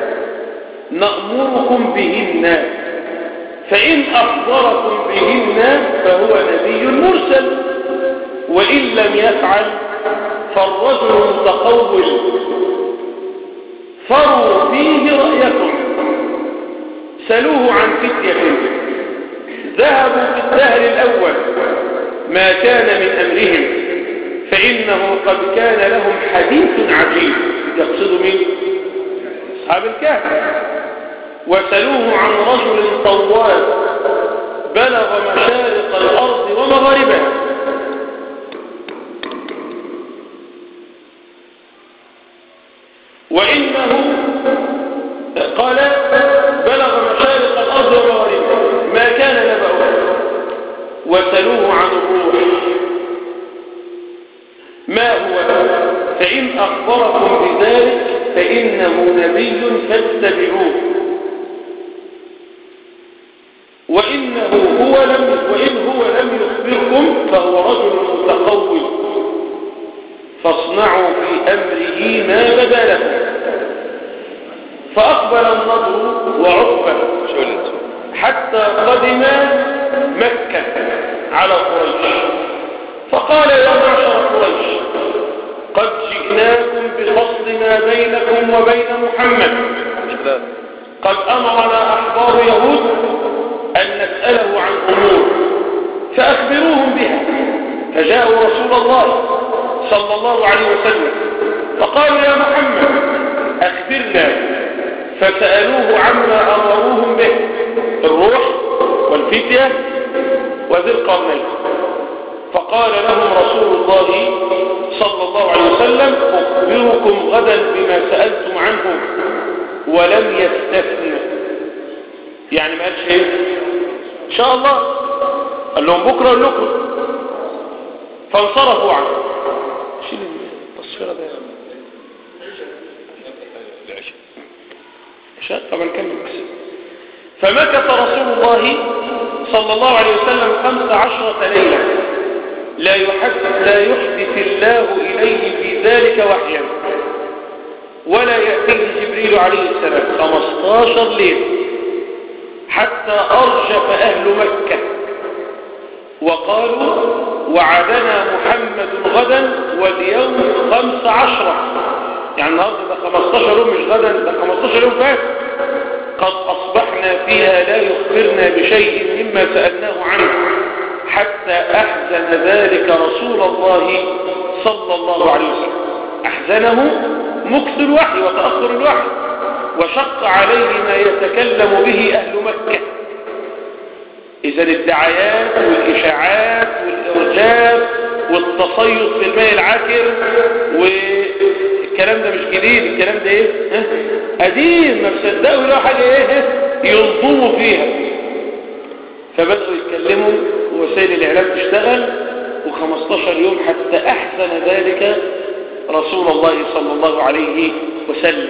نأمركم بهن، فإن أخبركم بهن فهو نبي مرسل، وإن لم يفعل فالرجل متقول، فروا فيه رأيكم. سألوه عن فتية ذهبوا في الدهر الأول ما كان من أمرهم، فإنه قد كان لهم حديث عجيب. يقصد من أصحاب الكهف. وسلوه عن رجل طواب بلغ مشارق الأرض ومغاربها. وإنه قال بلغ مشارق الأرض ومغاربها ما كان نبأه. وسلوه عن الروح ما هو، فإن أخبركم بذلك فإنه نبي فاتبعوه، وإنه هو لم وإن هو لم يخبركم فهو رجل متقول فاصنعوا في أمره ما بدا لكم. فأقبل النضر وعقبة حتى قدم مكة على قريش، فقال يا معشر قريش قد جئناكم بفصل ما بينكم وبين محمد، قد أمرنا أحبار يهود أن نسأله عن أمور فأخبروهم بها. فجاءوا رسول الله صلى الله عليه وسلم فقالوا يا محمد أخبرنا، فسألوه عما أمروهم به، الروح والفتية وذي القرنين. فقال لهم رسول الله صلى الله عليه وسلم أخبركم غدا بما سألتم عنه، ولم يستثنى، يعني ما قالش ايه ان شاء الله، قال لهم بكره اقول لكم. فانصرفوا عنه. شيل التصفيره ده عشان طبعا نكمل بس. فمكث رسول الله صلى الله عليه وسلم خمس عشرة ليلة لا يحدث لا يحدث الله إليه في ذلك وحيا ولا يأتيه جبريل عليه السلام، خمستاشر ليلة، حتى أرجف أهل مكة وقالوا وعدنا محمد غدا واليوم خمس عشرة، يعني النهارده ده خمستاشر يوم مش غدا، ده خمستاشر يوم فات. قد أصبحنا فيها لا يخبرنا بشيء مما سألناه عنه حتى أحزن ذلك رسول الله صلى الله عليه وسلم. أحزنه مكث الوحي وتأخر الوحي، وشق عليه ما يتكلم به أهل مكة. إذا الدعايات والإشاعات والإرجاب والتصيد في الماء العكر والكلام ده مش جديد، الكلام ده ايه قديم، ما بصدقوا له حاجة ايه ينظموا فيها. فبدأوا يتكلموا ووسائل الإعلام تشتغل، وخمستاشر يوم حتى أحسن ذلك رسول الله صلى الله عليه وسلم.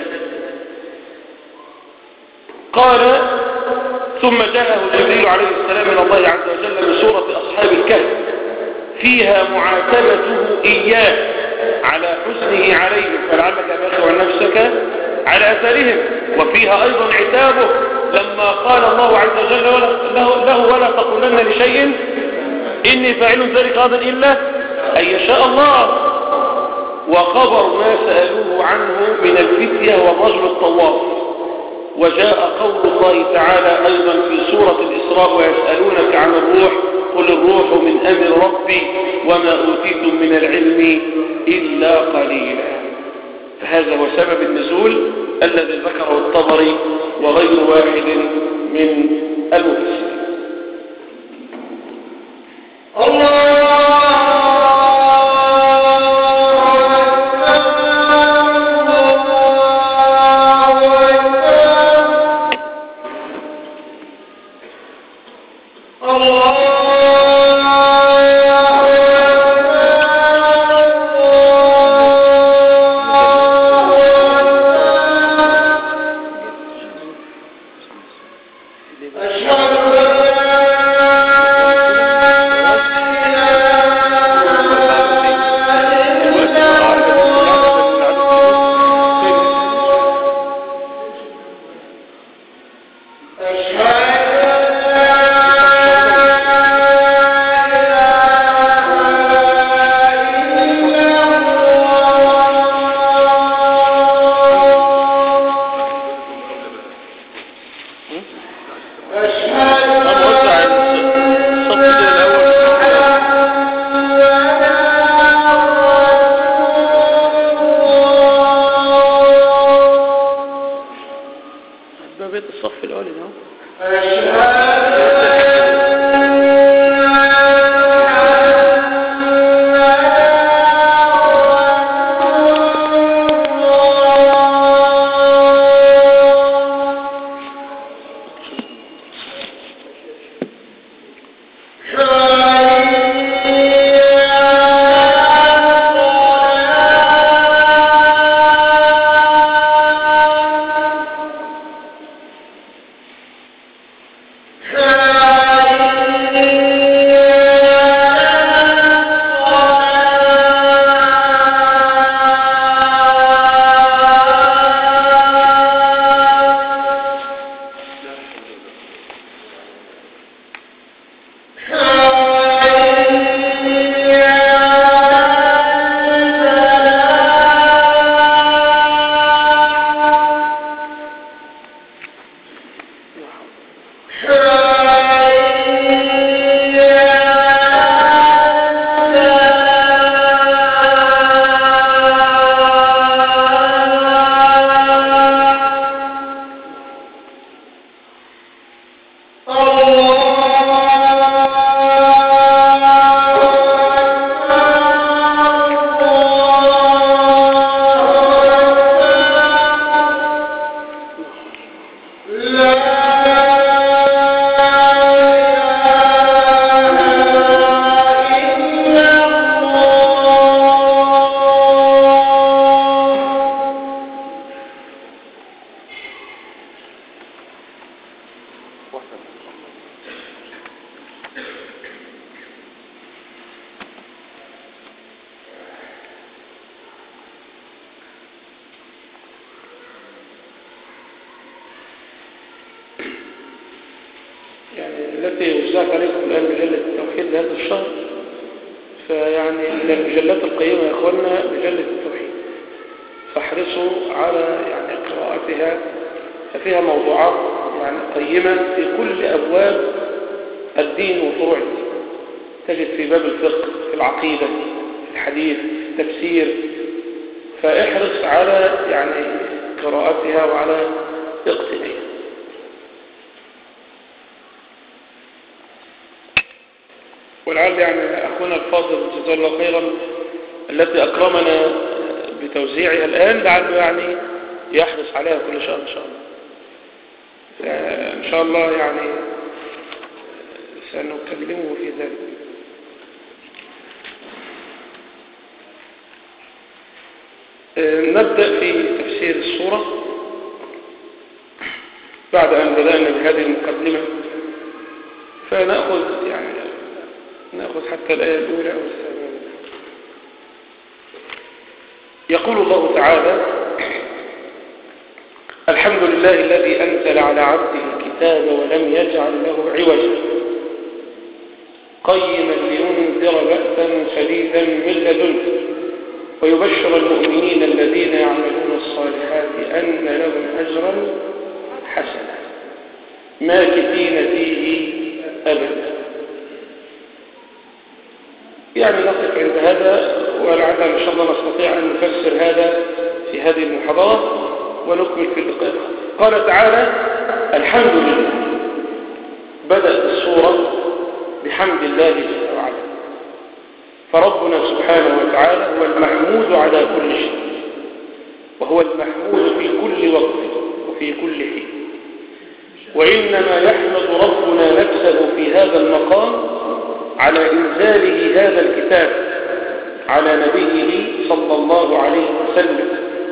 قال ثم جاءه جبريل عليه السلام من الله عز وجل بسورة أصحاب الكهف فيها معاتبته إياه على حسنه عليهم، فلعلك باخع نفسك على أثرهم، وفيها أيضا عتابه لما قال الله عز وجل له, له ولا تقولن لشيء إني فاعل ذلك غدا إلا أن يشاء الله، وخبر ما سألوه عنه من الفتية والرجل الطواف. وجاء قول الله تعالى أيضا في سورة الإسراء ويسألونك عن الروح قل الروح من أمر ربي وما أوتيتم من العلم إلا قليلا. فهذا هو سبب النزول الذي ذكره الطبري وغير واحد من المفسرين. الله أشهد الصف الأولي ده. التي وزعت عليكم الآن مجلة التوحيد لهذا الشهر، فيعني من المجلات القيمة يا أخوانا مجلة التوحيد، فاحرصوا على يعني قراءتها، ففيها موضوعات يعني قيمة في كل أبواب الدين وفروع الدين. تجد في باب الفقه، في العقيدة، في الحديث، في التفسير، فاحرص على يعني قراءتها وعلى اقتنائها. ولعل يعني أخونا الفاضل جزاه الله خيرا التي أكرمنا بتوزيعها الآن لعله يعني يحرص عليها كل شهر إن شاء الله. إن شاء الله يعني سنكلمه في ذلك. نبدأ في تفسير السورة بعد أن بدأنا بهذه المقدمة، فنأخذ يعني نأخذ حتى الآية الأولى أو الثانية. يقول الله تعالى: الحمد لله الذي أنزل على عبده الكتاب ولم يجعل له عوجا قيما لينذر بأسا شديدا من لدنه ويبشر المؤمنين الذين يعملون الصالحات أن لهم أجرا حسنا ماكثين فيه أبدا. يعني نقف عند هذا، ولعل إن شاء الله نستطيع أن نفسر هذا في هذه المحاضرة ونكمل في اللقاء. قال تعالى: الحمد لله. بدأت السورة بحمد الله جل وعلا، فربنا سبحانه وتعالى هو المحمود على كل شيء، وهو المحمود في كل وقت وفي كل حين. وإنما يحمد ربنا نفسه في هذا المقام على إنزاله هذا الكتاب على نبيه صلى الله عليه وسلم،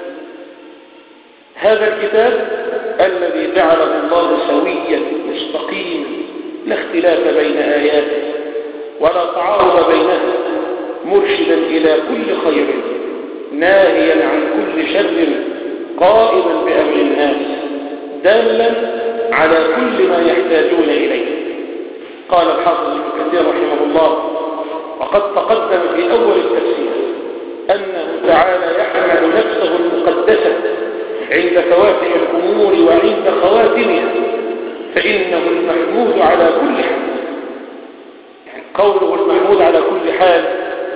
هذا الكتاب الذي جعله الله سويا مستقيما لا اختلاف بين آياته ولا تعارض بينها، مرشدا إلى كل خير ناهيا عن كل شر قائما بأمر الناس دالا على كل ما يحتاجون إليه. قال الحافظ ابن كثير رحمه الله: وقد تقدم في أول التفسير أنه تعالى يحمد نفسه المقدسة عند فواتح الأمور وعند خواتمها، فإنه المحمود على كل حال. يعني قوله المحمود على كل حال،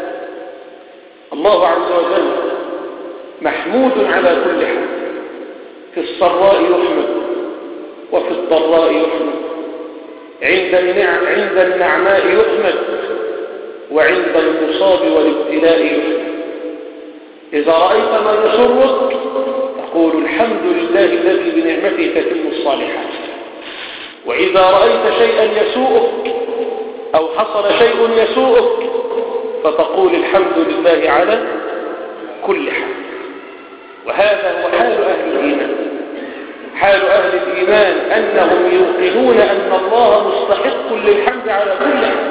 الله عز وجل محمود على كل حال، في السراء يحمد وفي الضراء يحمد، عند عند النعماء يحمد، وعند المصاب والابتلاء يحمد. إذا رأيت ما يسرك تقول الحمد لله الذي بنعمته تتم الصالحات، وإذا رأيت شيئا يسوءك أو حصل شيء يسوءك فتقول الحمد لله على كل حال. وهذا هو حال أهل الإيمان. حال أهل الإيمان أنهم يوقنون أن الله مستحق للحمد على كل حال،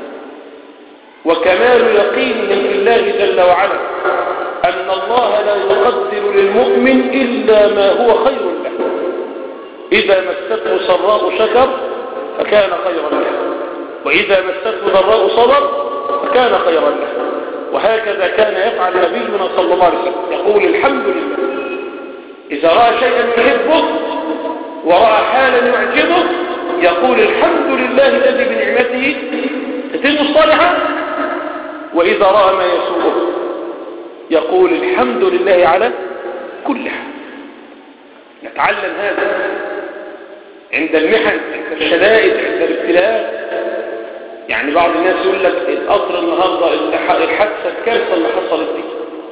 وكمال يقينهم بالله جل وعلا أن الله لا يقدر للمؤمن إلا ما هو خير له. إذا مسته سراء شكر فكان خيرا له، وإذا مسته ضراء صبر فكان خيرا له. وهكذا كان يفعل نبينا صلى الله عليه وسلم، يقول الحمد لله إذا رأى شيئا يحبه ورأى حالا يعجبه يقول الحمد لله الذي بنعمته تتم الصالحات، وإذا رأى ما يسوءه يقول الحمد لله على كل حال. نتعلم هذا عند المحن، عند الشدائد، عند الابتلاء. يعني بعض الناس يقول لك القطر النهارده الحادثه الكارثه اللي حصلت دي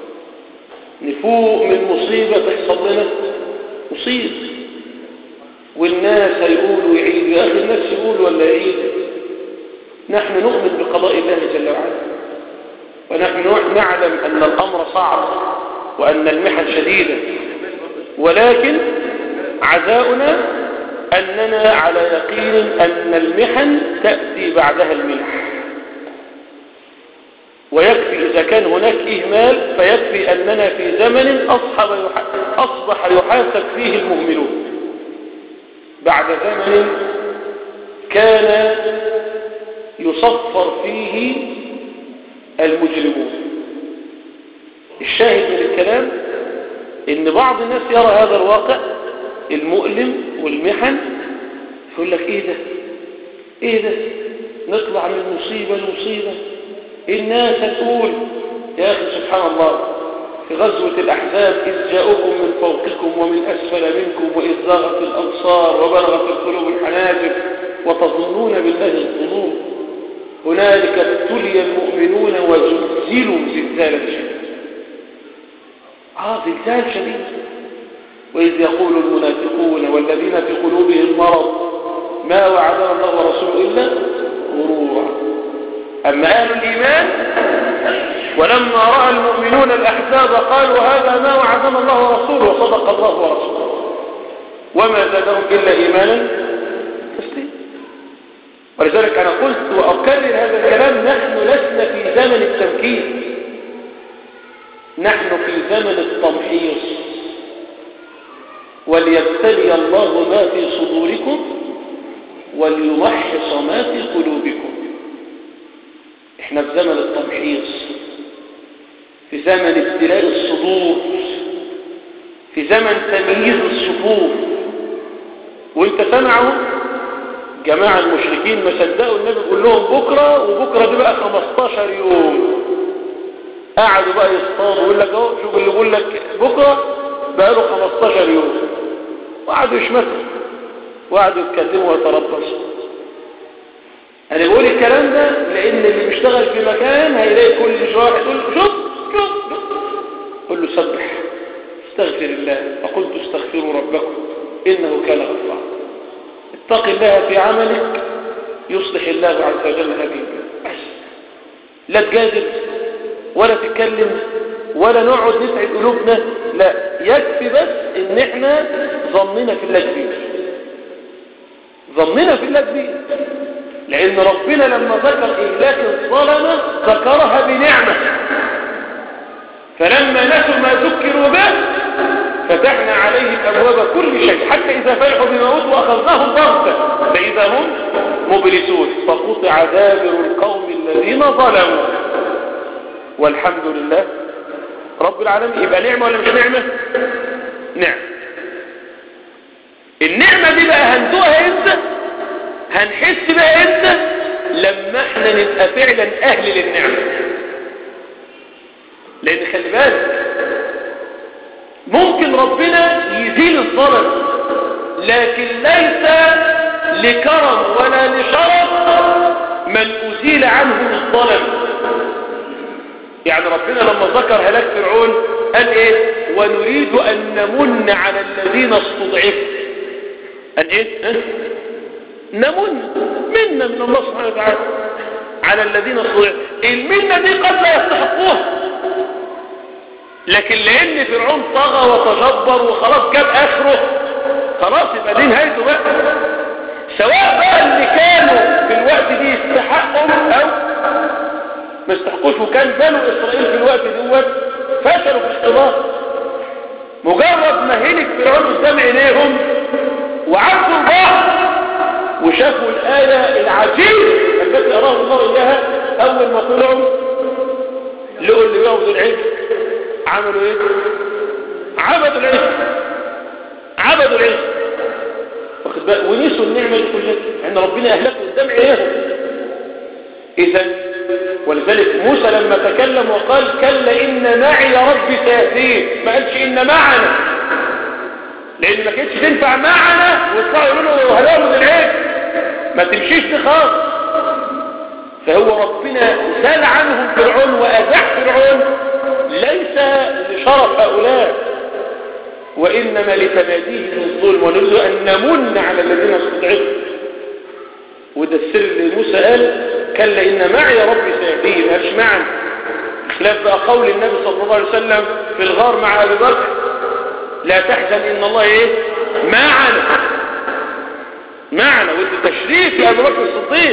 نفوق من مصيبه تحصل لنا مصيبه، والناس هيقولوا يعيدوا. يا اخي الناس يقولوا ولا يعيدوا؟ نحن نؤمن بقضاء الله جل وعلا، ونحن نعلم أن الأمر صعب وأن المحن شديدة، ولكن عزاؤنا أننا على يقين أن المحن تأتي بعدها المنح. ويكفي إذا كان هناك إهمال فيكفي أننا في زمن أصبح يحاسب فيه المهملون بعد زمن كان يصفر فيه المجرمون. الشاهد من الكلام ان بعض الناس يرى هذا الواقع المؤلم والمحن يقول لك ايه ده ايه ده نطلع من مصيبة لمصيبة. الناس تقول يا اخي سبحان الله في غزوة الاحزاب اذ جاءوكم من فوقكم ومن اسفل منكم واذ زاغت الابصار وبلغت القلوب الحناجر وتظنون بالله الظنون هنالك ابتلي المؤمنون وزلزلوا زلزالا شديدا. اه زلزال شديد. واذ يقول المنافقون والذين في قلوبهم مرض ما وعدنا الله ورسوله الا غرورا. اما اهل الايمان ولما راى المؤمنون الاحزاب قالوا هذا ما وعدنا الله ورسوله وصدق الله ورسوله وما زادهم الا ايمانا تسليما. ولذلك أنا قلت وأكرر هذا الكلام نحن لسنا في زمن التمكين، نحن في زمن التمحيص. وليبتلي الله ما في صدوركم وليمحص ما في قلوبكم. احنا في زمن التمحيص، في زمن ابتلاء الصدور، في زمن تمييز الصفوف. وانت سمعوا جماعة المشركين ما صدقوا النبي يقول لهم بكرة، وبكرة دي بقى خمستاشر يوم. قعدوا بقى يصطادوا ويقول لك اهو شوف اللي يقول لك بكرة بقى له خمستاشر يوم، وقعدوا يشمتوا وقعدوا يتكلموا ويتربصوا. انا بقول الكلام ده لان اللي بيشتغل في مكان هيلاقي كل شويه يقول شوف شوف قل له سبح استغفر الله فقلت استغفروا ربكم انه كان غفارا. اتق الله في عملك يصلح الله عز وجل هذه بس. لا تجادل ولا تتكلم ولا نقعد نسعد قلوبنا، لا، يكفي بس ان احنا ظننا في الله كبير، ظننا في الله كبير. لان ربنا لما ذكر اهلاك الظلمه ذكرها بنعمه، فلما نسوا ما ذكروا به فتحنا عليهم ابواب كل شيء حتى اذا فرحوا بما اوتوا واخذناهم بغته فاذا هم مبلسون فقطع دابر القوم الذين ظلموا والحمد لله رب العالمين. يبقى نعمه ولا مش نعمه؟ نعمه. النعمه دي بقى هندوها امتى؟ هنحس بقى امتى؟ لما احنا نبقى فعلا اهل للنعمه. لان خلي بالك ممكن ربنا يزيل الظلم لكن ليس لكرم ولا لشرف من أزيل عنه الظلم. يعني ربنا لما ذكر هلاك فرعون قال ايه؟ ونريد ان نمن على الذين استضعفوا. قال ايه؟ اه؟ نمن منا من الله سبحانه وتعالى على الذين استضعفوا. المنة دي قد لا يستحقوها، لكن لان فرعون طغى وتجبر وخلاص جاب اخره، خلاص يبقى دي نهايته بقى. سواء بقى اللي كانوا في الوقت دي يستحقهم او ما يستحقوش، وكان بنو اسرائيل في الوقت دوت فشلوا في الاختبار. مجرد ما هلك فرعون قدام عينيهم وعرفوا البحر وشافوا الآية العجيبة التي أراه الله إياها، أول ما طلعوا لقوا اللي ياخذوا العجل عملوا إيه؟ عبدوا العجل عبدوا العجل واخد بالك، ونسوا النعمة دي كلها ان ربنا أهلكوا قدام عينيهم. إذا ولذلك موسى لما تكلم وقال كلا إن معي يا ربي سيهدين، ما قالش إن معنا، لأن ما كانتش تنفع معنا ويطلعوا يقولوا هلاهم العيد، ما تمشيش دي خالص. فهو ربنا زال عنهم فرعون وأزاح فرعون ليس لشرف هؤلاء، وإنما لتماديه الظلم، ونريد أن نمن على الذين استضعفوا. وده السر اللي موسى قال كلا إن معي يا ربي سيهدين، ما قالش معنا. خلاف بقى قول النبي صلى الله عليه وسلم في الغار مع أبي بكر لا تحزن إن الله إيه معنا معنا، وده تشريف لأبي بكر الصديق.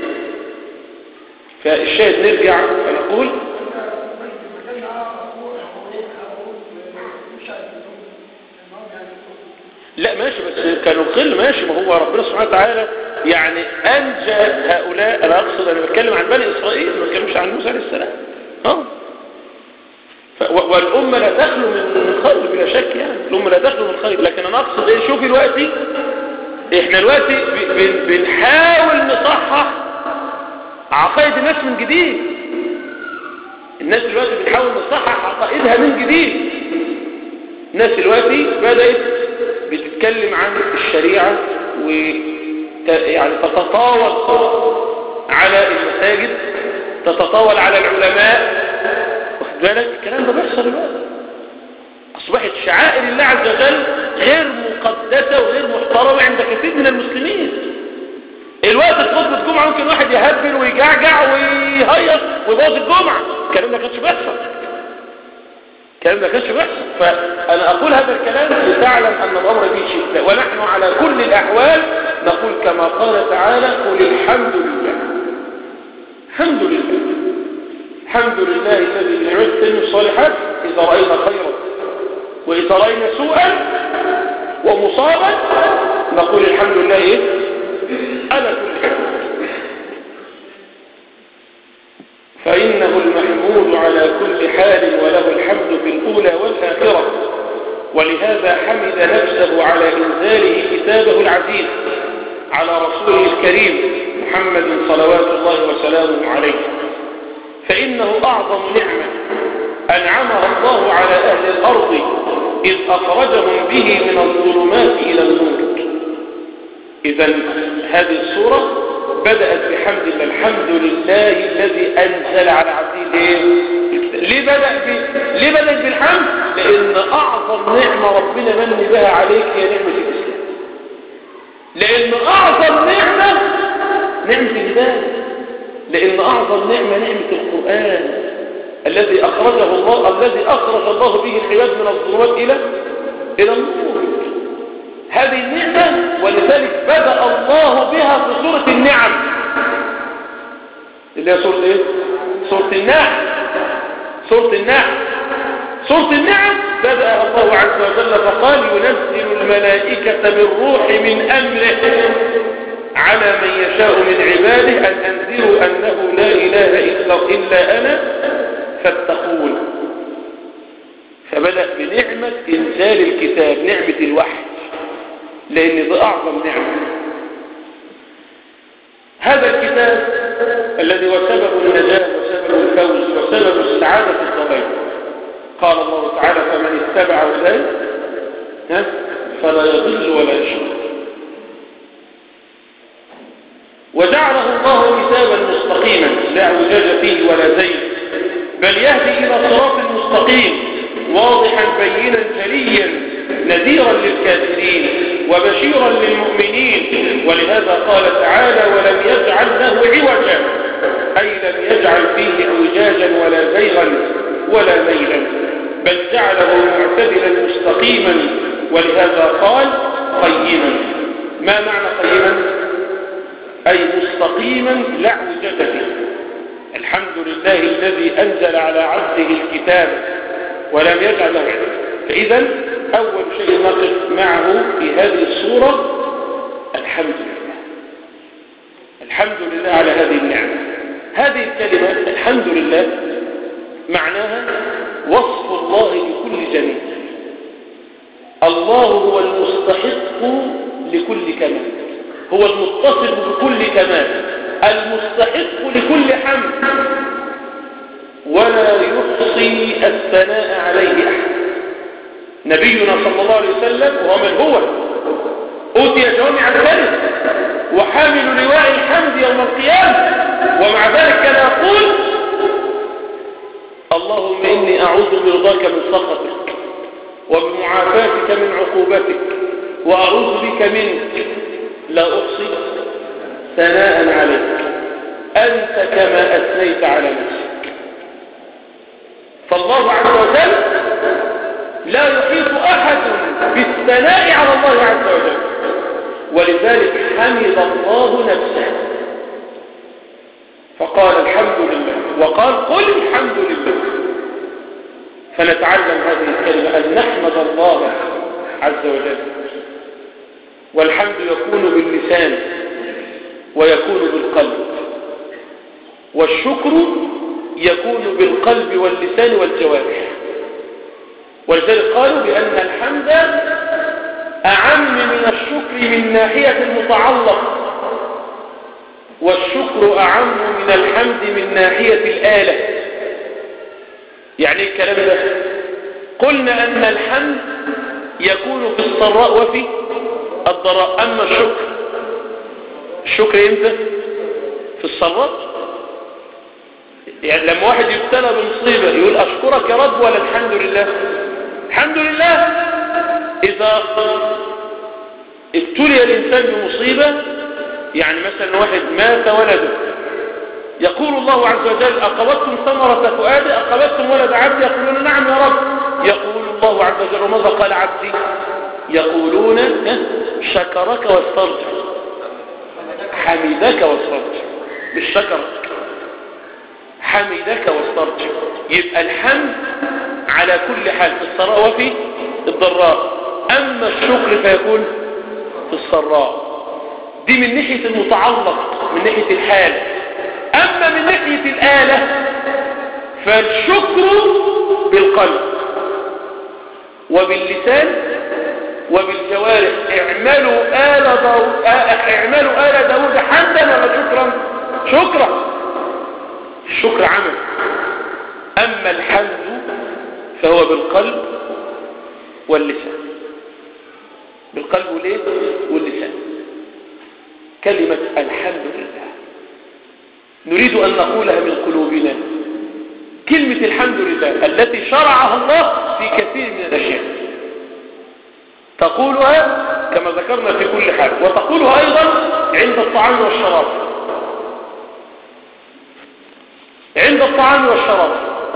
فالشاهد نرجع فنقول لا ماشي، بس كانوا قل ماشي، ما هو ربنا سبحانه وتعالى يعني أنجى هؤلاء. أنا أقصد أنا بتكلم عن بني إسرائيل، ما بتكلمش عن موسى عليه السلام. اه والأمة لا تخلو من خير بلا شك، يعني الأمة لا تخلو من خير، لكن أنا أقصد إيه؟ شوفي دلوقتي إحنا دلوقتي بنحاول نصحح عقائد الناس من جديد. الناس دلوقتي بنحاول نصحح عقائدها من جديد. الناس دلوقتي بدأت بتتكلم عن الشريعة و يعني تتطاول على المساجد، تتطاول على العلماء، واخد بالك الكلام ده بيحصل دلوقتي. أصبحت شعائر الله عز وجل غير مقدسة وغير محترمة عند كثير من المسلمين. الوقت في خطبة الجمعة ممكن واحد يهبل ويجعجع ويهيص ويبوظ الجمعة. الكلام ده كانش بيحصل الكلام ده كانش بيحصل فأنا أقول هذا الكلام لتعلم أن الأمر فيه شيء، ونحن على كل الأحوال نقول كما قال تعالى قل الحمد لله. الحمد لله الحمد لله الذي بنعمته الصالحات إذا رأينا خيرا، وإذا رأينا سوءا ومصابا نقول الحمد لله إيه؟ على كل حال. فإنه المحمود على كل حال وله الحمد في الأولى والآخرة، ولهذا حمد نفسه على إنزاله كتابه العزيز على رسوله الكريم محمد صلوات الله وسلامه عليه. فإنه أعظم نعمة أنعمها الله على أهل الأرض إذ أخرجهم به من الظلمات إلى النور. إذن هذه السورة بدأت بحمد الله. الحمد لله الذي أنزل على عبده إيه؟ ليه بدأ ب... ليه بدأت بالحمد؟ لأن أعظم نعمة ربنا من بها عليك هي نعمة الإسلام. لأن أعظم نعمة نعمة الهداية، لأن أعظم نعمة نعمة القرآن الذي أخرجه الله الذي أخرج الله به العباد من الظلمات إلى إلى النور. هذه النعمة ولذلك بدأ الله بها في سورة النعم اللي هي سورة إيه؟ سورة النعم. سورة النعم سورة النعم بدأ الله عز وجل فقال ينزل الملائكة بالروح من أمره على من يشاء من عباده أن أنذروا أنه لا إله إلا أنا فاتقون. فبدأ بنعمة إنزال الكتاب، نعمة الوحي، لأن ده أعظم نعمة. هذا الكتاب الذي هو سبب النجاة وسبب الفوز وسبب السعادة في الضلال. قال الله تعالى فمن اتبع هداي فلا يضل ولا يشقى. لا اعوجاج فيه ولا زيغ، بل يهدي إلى صراط مستقيم واضحا بينا جليا نذيرا للكافرين وبشيرا للمؤمنين. ولهذا قال تعالى: ولم يجعل له عوجا، أي لم يجعل فيه اعوجاجا ولا زيغا ولا ميلا، بل جعله معتدلا مستقيما. ولهذا قال: قيما. ما معنى قيما؟ أي مستقيما لا اعوجاج فيه. الحمد لله الذي أنزل على عبده الكتاب ولم يجعل له عوجا. فإذا أول شيء نقف معه في هذه الصورة الحمد لله. الحمد لله على هذه النعمة. هذه الكلمة الحمد لله معناها وصف الله بكل جميل. الله هو المستحق لكل كمال، هو المتصف بكل كمال، المستحق لكل حمد، ولا يحصي الثناء عليه أحد. نبينا صلى الله عليه وسلم وهو من هو أوتي جوامع الكلم وحامل لواء الحمد يوم القيامة، ومع ذلك كان يقول: اللهم إني أعوذ برضاك من سخطك وبمعافاتك من عقوبتك وأعوذ بك منك لا أحصي ثناء عليك أنت كما أثنيت على نفسك. فالله عز وجل لا يحيط أحد بالثناء على الله عز وجل، ولذلك حمد الله نفسه فقال الحمد لله، وقال: قل الحمد لله. فنتعلم هذه الكلمة أن نحمد الله عز وجل. والحمد يكون باللسان ويكون بالقلب، والشكر يكون بالقلب واللسان والجوارح. ولذلك قالوا بأن الحمد أعم من الشكر من ناحية المتعلق، والشكر أعم من الحمد من ناحية الآلة. يعني الكلام ده قلنا أن الحمد يكون في السراء وفي الضراء، أما الشكر الشكر إمتى؟ في السراء. يعني لما واحد يبتلى بمصيبة يقول: أشكرك يا رب ولا الحمد لله؟ الحمد لله. إذا ابتلي الإنسان بمصيبة، يعني مثلا واحد مات ولده، يقول الله عز وجل: أقبضتم ثمرة فؤادي، أقبضتم ولد عبدي؟ يقولون: نعم يا رب. يقول الله عز وجل: وماذا قال عبدي؟ يقولون: شكرك واسترجع، حمدك واسترجع، مش شكرك، حمدك واسترجع. يبقى الحمد على كل حال في السراء وفي الضراء، أما الشكر فيكون في السراء. دي من ناحية المتعلق، من ناحية الحال. أما من ناحية الآلة فالشكر بالقلب وباللسان وبالجوارح. اعملوا آل داود اعملوا آل داود حمدا ولا شكرا؟ شكرا. الشكر عمل. أما الحمد فهو بالقلب واللسان. بالقلب وليه؟ واللسان. كلمة الحمد لله نريد أن نقولها من قلوبنا. كلمة الحمد لله التي شرعها الله في كثير من الأشياء تقولها كما ذكرنا في كل حال، وتقولها أيضا عند الطعام والشراب. عند الطعام والشراب،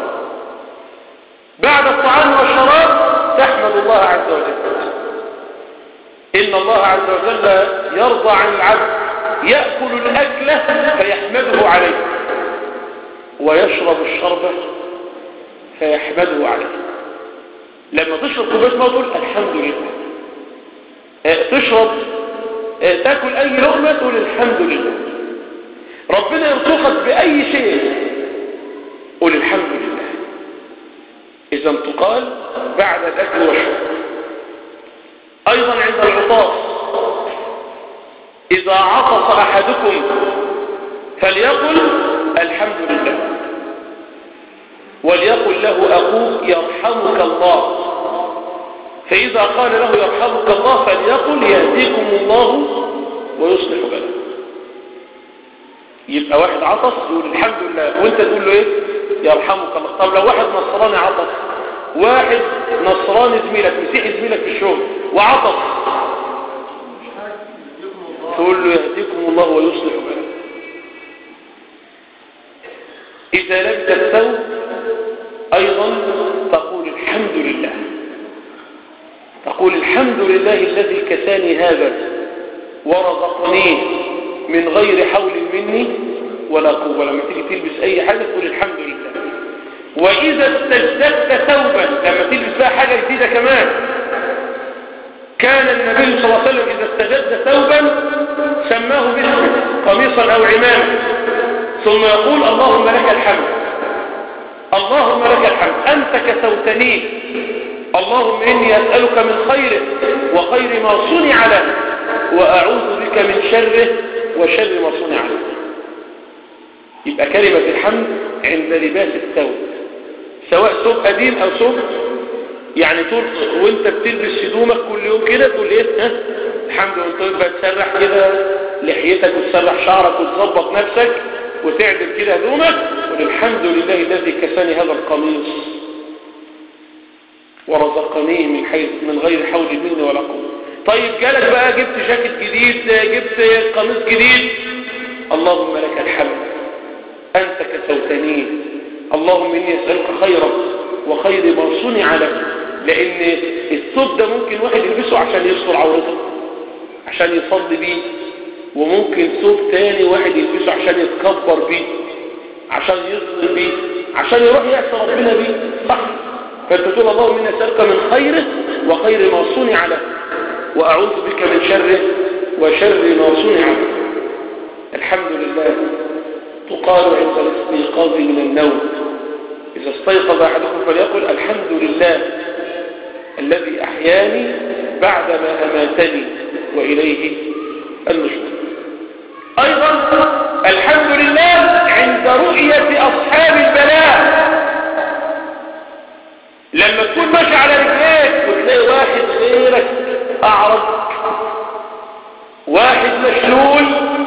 بعد الطعام والشراب تحمد الله عز وجل. إن الله عز وجل يرضى عن العبد يأكل الأكلة فيحمده عليه، ويشرب الشربة فيحمده عليه. لما تشرب كوباية ماء تقول الحمد لله، تشرب تاكل أي لقمة تقول الحمد لله. ربنا يرزقك بأي شيء قل الحمد لله. إذا تقال بعد الأكل والشرب. أيضا عند العطاس إذا عطس أحدكم فليقل الحمد لله، وليقل له أخوه يرحمك الله. فإذا قال له يرحمك الله فليقل يهديكم الله ويصلح بالكم. يبقى واحد عطس يقول الحمد لله، وانت تقول له ايه؟ يرحمك الله. طب لو واحد نصراني عطس، واحد نصراني زميلك مسيحي زميلك في الشغل وعطس، تقول له يهديكم الله ويصلح بالكم. إذا لبس الثوب أيضا تقول الحمد لله، تقول الحمد لله الذي كساني هذا ورزقني من غير حول مني ولا قوة. لما تيجي تلبس أي حاجة تقول الحمد لله. وإذا استجدت ثوبا، لما تلبس بقى حاجة جديدة كمان، كان النبي صلى الله عليه وسلم إذا استجد ثوبا سماه باسمه قميصا أو عماما، ثم يقول اللهم لك الحمد، اللهم لك الحمد أنت كسوتني، اللهم إني أسألك من خيره وخير ما صنع له، وأعوذ بك من شره وشر ما صنع له. يبقى كلمة الحمد عند لباس الثوب، سواء ثوب قديم أو ثوب يعني طول وانت بتلبس هدومك كل يوم كده تقول ايه؟ ها الحمد لله. وانت بقى تسرح كده لحيتك وتسرح شعرك وتظبط نفسك وتعدل كده هدومك، قل الحمد لله الذي كساني هذا القميص ورزقنيه من حيث من غير حول مني ولا قوة. طيب جالك بقى جبت جاكيت جديد، جبت قميص جديد، اللهم لك الحمد أنت كسوتني، اللهم إني أسألك خيرا وخير ما صنع له. لأن الثوب ده ممكن واحد يلبسه عشان يستر عورته عشان يصلي بيه، وممكن ثوب تاني واحد يلبسه عشان يتكبر بيه، عشان يظلم بيه، عشان يروح يعصي ربنا بيه، صح؟ فانت تقول اللهم إني أسألك من خيره وخير ما صنع له، وأعوذ بك من شره وشر ما صنع له. الحمد لله تقال عند الاستيقاظ من النوم، إذا استيقظ أحدكم فليقل الحمد لله الذي أحياني بعدما أماتني وإليه النشور. أيضا الحمد لله عند رؤية أصحاب البلاء، لما تكون ماشي على رجليك وتلاقي واحد غيرك أعرج، واحد مشلول،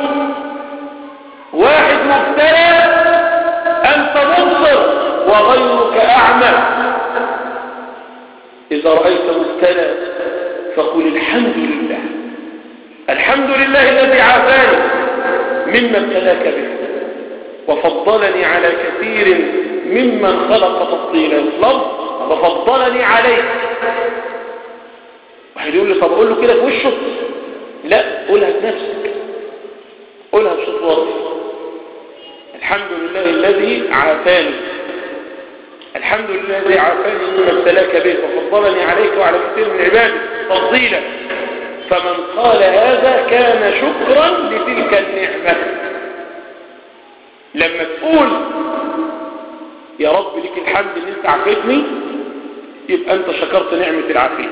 واحد مبتلى، أنت مبصر وغيرك أعمى، إذا رأيت مبتلى فقل الحمد لله، الحمد لله الذي عافاني مما ابتلاك به وفضلني على كثير ممن خلق تفضيلا. لفظ وفضلني عليك. واحد يقول لي طب اقول له كده في وشه؟ لا، قولها بنفسك، قولها بصوت واطي. الحمد لله الذي عافاني، الحمد لله الذي عافاني مما ابتلاك به وفضلني عليك وعلى كثير من عباده تفضيلا. فمن قال هذا كان شكرا لتلك النعمة. لما تقول يا رب لك الحمد ان انت عافيتني، يبقى انت شكرت نعمة العافية.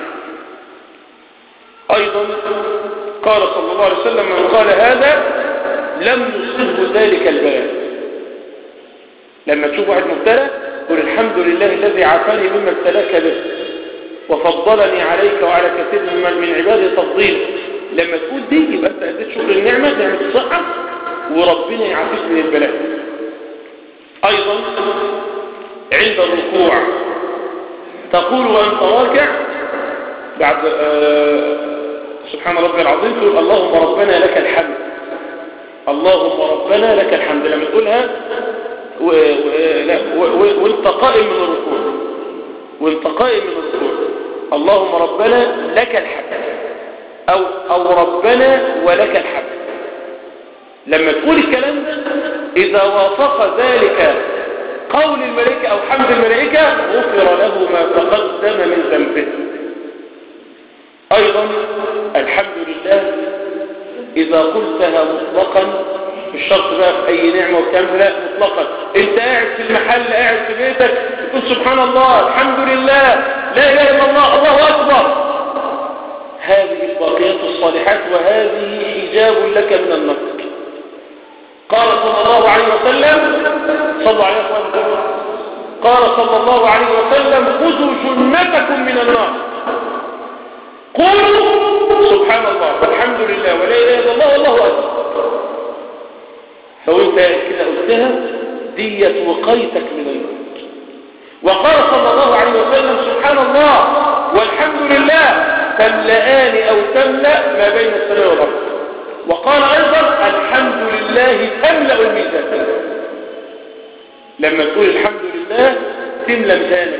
ايضا قال صلى الله عليه وسلم من قال هذا لم يصبه ذلك البلاء. لما تشوف واحد مبتلى قل الحمد لله الذي عافاني مما ابتلاك به وفضلني عليك وعلى كثير من عباده تفضيلا. لما تقول دي يبقى انت اديت شكر النعمة، نعمة الصحة، وربنا يعافيك من البلاء. ايضا عند الركوع تقول وانت راكع بعد آه سبحان ربي العظيم تقول اللهم ربنا لك الحمد، اللهم ربنا لك الحمد. لما تقولها وانت قائم من الركوع، وانت قائم من الركوع اللهم ربنا لك الحمد او او ربنا ولك الحمد. لما تقول الكلام ده اذا وافق ذلك قول الملائكة او حمد الملائكة غفر له ما تقدم من ذنبه. ايضا الحمد لله اذا قلتها مطلقا، مش شرط بقى في اي نعمة وكامل، لا مطلقا. انت قاعد في المحل، قاعد في بيتك، تقول سبحان الله، الحمد لله، لا اله الا الله، الله اكبر. هذه الباقيات الصالحات وهذه حجاب لك من النار. قال صلى الله عليه وسلم صلى عليه وسلم قال صلى الله عليه وسلم خذوا جنتكم من النار، قولوا سبحان الله والحمد لله ولا اله الا الله والله اكبر، فوانت كده قلتها ديت وقيتك من النار. وقال صلى الله عليه وسلم سبحان الله والحمد لله تملأان أو تملأ ما بين السماء والأرض. وقال أيضا الحمد لله تملأ الميزان. لما تقول الحمد لله تملأ ميزانك.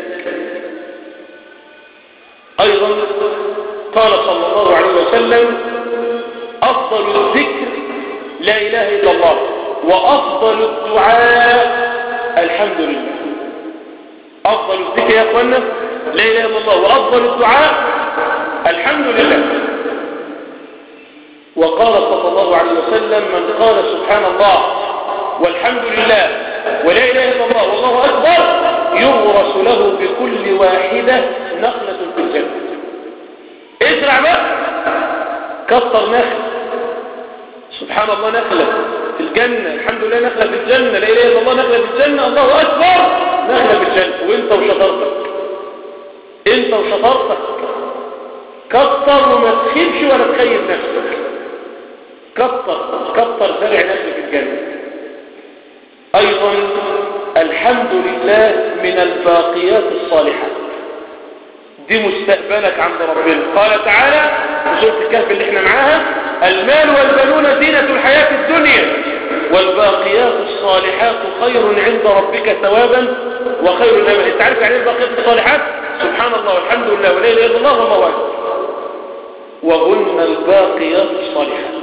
أيضا قال صلى الله عليه وسلم أفضل الذكر لا إله إلا الله وأفضل الدعاء الحمد لله. أفضل الذكر يا أخوانا لا إله إلا الله وأفضل الدعاء الحمد لله. وقال صلى الله عليه وسلم من قال سبحان الله والحمد لله ولا إله إلا الله والله أكبر يغرس له بكل واحدة نخلة في الجنة. ازرع بقى كسر نخل سبحان الله نخلة في الجنة الحمد لله نخلة في الجنة لا إله إلا الله نخلة في الجنة الله أكبر نخلة في الجنة. وانت وشطارتك انت وشطارتك كتر وما تخيبش ولا تخيب نفسك. كتر كتر زرع نخل في الجنة. أيضا الحمد لله من الباقيات الصالحات دي مستقبلك عند ربنا. قال تعالى في سورة الكهف اللي احنا معاها المال والبنون زينة الحياة الدنيا والباقيات الصالحات خير عند ربك ثوابا وخير املا. انت عارف يعني الباقيات الصالحات؟ سبحان الله والحمد لله ولا اله الا الله والله اكبر. وهن الباقيات الصالحات.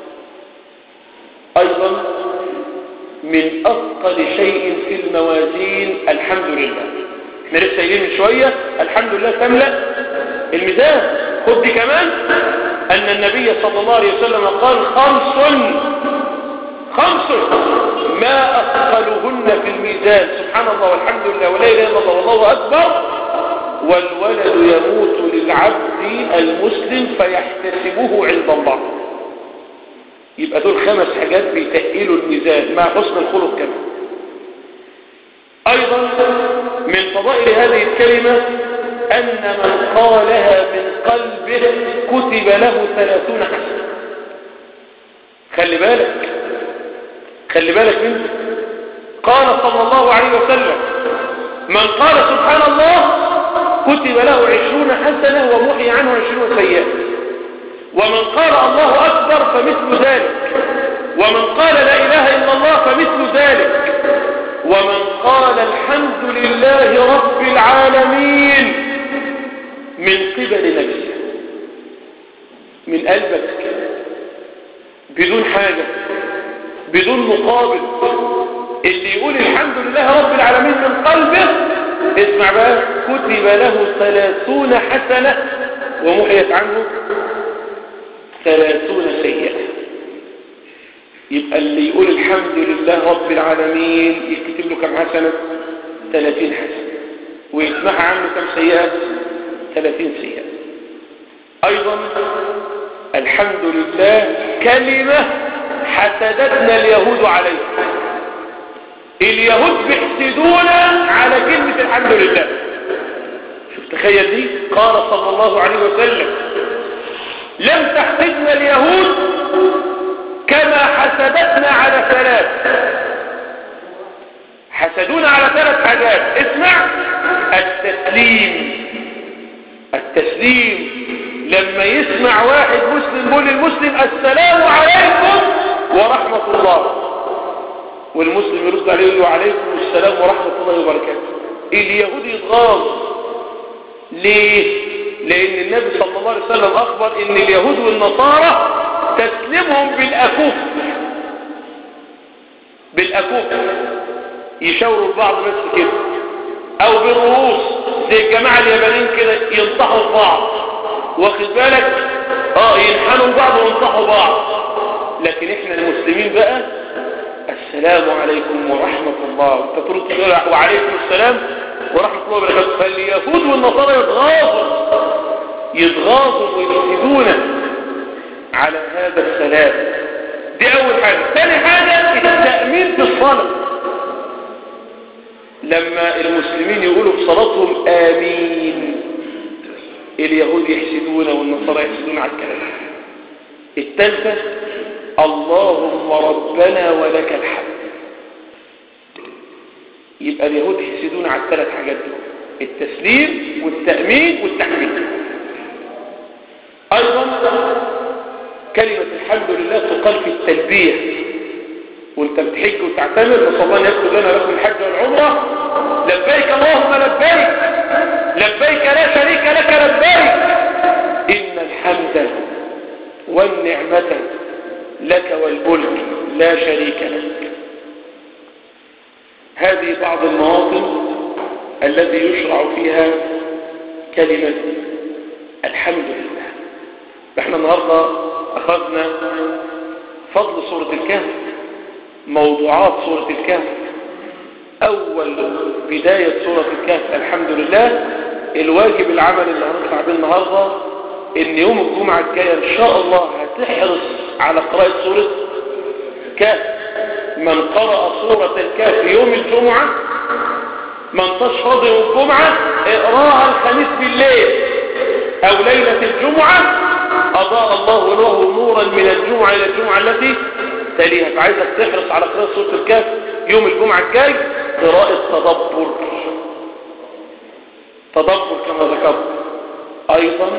ايضا من اثقل شيء في الموازين الحمد لله. احنا لسه قايلين من شويه الحمد لله تملا الميزان. خد دي كمان ان النبي صلى الله عليه وسلم قال خمس خمس ما اثقلهن في الميزان سبحان الله والحمد لله ولا اله الا الله والله اكبر والولد يموت للعبد المسلم فيحتسبه عند الله. يبقى دول خمس حاجات بيتقلوا الميزان مع حسن الخلق كمان. ايضا من فضائل هذه الكلمة ان من قالها من قلبه كتب له ثلاثون حسنة. خلي بالك خلي بالك منه. قال صلى الله عليه وسلم من قال سبحان الله كتب له عشرون حسنة ومحي عنه عشرون سيئة. ومن قال الله أكبر فمثل ذلك. ومن قال لا إله إلا الله فمثل ذلك. ومن قال الحمد لله رب العالمين من قبل نفسه من قلبك بدون حاجة بدون مقابل. اللي يقول الحمد لله رب العالمين من قلبه اسمع بقى كتب له ثلاثون حسنة ومحيت عنه ثلاثون سيئة. يبقى اللي يقول الحمد لله رب العالمين يكتب له كم حسنة؟ ثلاثين حسنة ويتمحى عنه كم سيئة؟ ثلاثين سيئة. أيضا الحمد لله كلمة حسدتنا اليهود عليه. اليهود بيحسدونا على كلمة الحمد لله. شوف تخيل دي. قال صلى الله عليه وسلم لم تحسدنا اليهود كما حسدتنا على ثلاث. حسدونا على ثلاث حاجات. اسمع التسليم. التسليم لما يسمع واحد مسلم يقول للمسلم السلام عليكم ورحمة الله والمسلم يرد عليه يقول وعليكم السلام ورحمة الله وبركاته. اليهود يتغاظ. ليه؟ لأن النبي صلى الله عليه وسلم أخبر إن اليهود والنصارى تسلمهم بالأكوف بالأكوف يشاوروا البعض بس كده أو بالرؤوس زي الجماعة اليابانيين كده ينطحوا بعض. واخد بالك؟ اه ينحنوا بعض وينطحوا بعض. لكن احنا المسلمين بقى السلام عليكم ورحمة الله انت ترد تقول وعليكم السلام ورحمة الله وبركاته. فاليهود والنصارى يتغاظوا يتغاظوا ويفسدونا على هذا السلام. دي اول حاجة. ثاني حاجة التأمين في الصلاة. لما المسلمين يقولوا في صلاتهم آمين اليهود يحسدون والنصارى يحسدون على الكلام. الثالثة اللهم ربنا ولك الحمد. يبقى اليهود يحسدون على الثلاث حاجات دول: التسليم والتأمين والتحميد. أيضا كلمة الحمد لله تقال في التلبية وانت بتحج وتعتمر، نسأل الله ان يكتب لنا لكم الحج والعمرة. لبيك اللهم لبيك، لبيك لا شريك لك لبيك، إن الحمد والنعمة لك والملك لا شريك لك. هذه بعض المواطن التي يشرع فيها كلمة الحمد لله. احنا النهاردة أخذنا فضل سورة الكهف، موضوعات سورة الكهف. أول بداية سورة الكهف الحمد لله. الواجب العمل اللي هنطلع به النهاردة إن يوم الجمعة الجاية إن شاء الله هتحرص على قراءة سورة الكهف. من قرأ سورة الكهف يوم الجمعة، من تشفض يوم الجمعة اقراها الخميس بالليل أو ليلة الجمعة، أضاء الله له نورا من الجمعة إلى الجمعة التي تليها. فعايزك تحرص على قراءة سورة الكهف يوم الجمعة الجاي، قراءة تدبر تدبر كما ذكرت. أيضا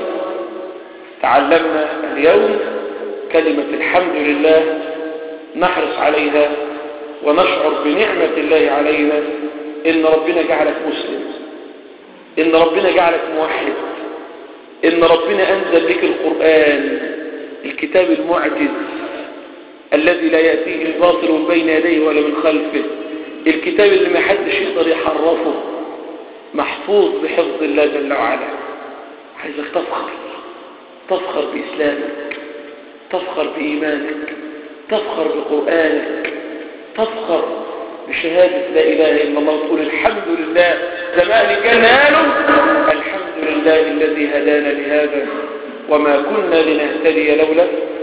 تعلمنا اليوم كلمة الحمد لله، نحرص عليها ونشعر بنعمة الله علينا، إن ربنا جعلك مسلم، إن ربنا جعلك موحد، إن ربنا أنزل لك القرآن الكتاب المعجز الذي لا يأتيه الباطل من بين يديه ولا من خلفه، الكتاب اللي ما حدش يقدر يحرفه، محفوظ بحفظ الله جل وعلا. عايزك تفخر تفخر بإسلامك، تفخر بإيمانك، تفخر بقرآنك، تفخر بشهادة لا إله إلا الله، وتقول الحمد لله. زمان كان قالوا الحمد لله الذي هدانا لهذا وما كنا لنهتدي لولا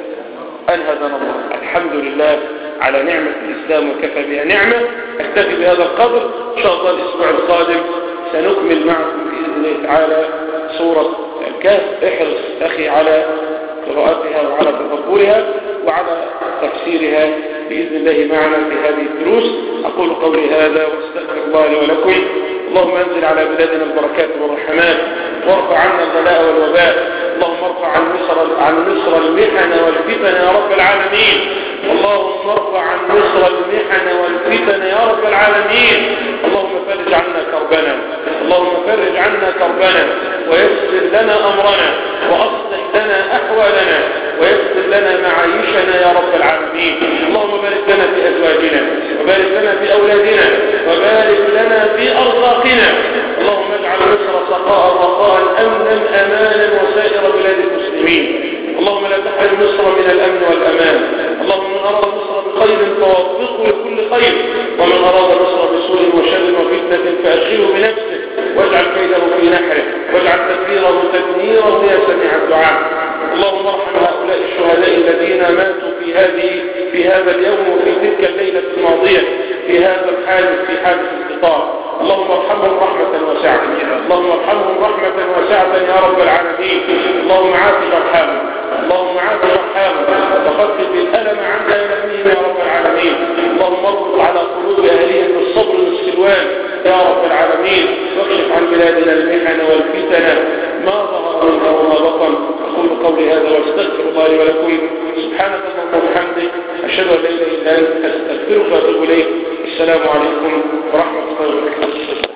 أن هدانا الله. الحمد لله على نعمة الإسلام وكفى بها نعمة. أكتفي بهذا القدر. إن شاء الله الأسبوع القادم سنكمل معكم بإذن الله تعالى سورة الكهف. احرص أخي على قراءتها وعلى تدبرها وعلى تفسيرها بإذن الله معنا في هذه الدروس. أقول قولي هذا واستغفر الله لي ولكم. اللهم انزل على بلادنا البركات والرحمات، وارفع عنا البلاء والوباء. اللهم ارفع عن مصر عن مصر المحن والفتن يا رب العالمين. اللهم ارفع عن مصر المحن والفتن يا رب العالمين. اللهم فرج عنا كربنا، اللهم فرج عنا كربنا ويسر لنا أمرنا وأصلح لنا أحوالنا ويسر لنا معايشنا يا رب العالمين. اللهم بارك لنا في أزواجنا وبارك لنا في أولادنا وبارك لنا في أرزاقنا. اللهم اجعل مصر سقاء رخاء أمنا أمانا وسائر بلاد المسلمين. اللهم لا تحرم مصر من الأمن والأمان. اللهم من أراد مصر بخير فوفقه لكل خير، ومن أراد مصر بسوء وشر وفتنة فأشغله بنفسه واجعل كيده في نحره واجعل تدبيره تدميره يا سميع الدعاء. اللهم ارحم هؤلاء الشهداء الذين ماتوا في هذه في هذا اليوم وفي تلك الليلة الماضية في هذا الحادث في حادث القطار. اللهم ارحمهم رحمة واسعة، اللهم ارحمهم رحمة واسعة يا رب العالمين. اللهم عاف جرحاهم، اللهم عاف جرحاهم وخفف الألم عن ألمهم يا رب العالمين. اللهم اربط على قلوب أهلهم بالصبر والسلوان يا رب العالمين. واكشف عن بلادنا المحن والفتن ما ظهر منها وما بطن. أقول قولي هذا واستغفر الله لي ولكم. سبحانك اللهم وبحمدك، أشهد أن لا إله إلا أنت، أستغفرك وأتوب إليك. السلام عليكم ورحمة الله وبركاته.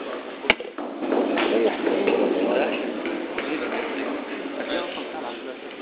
عايزين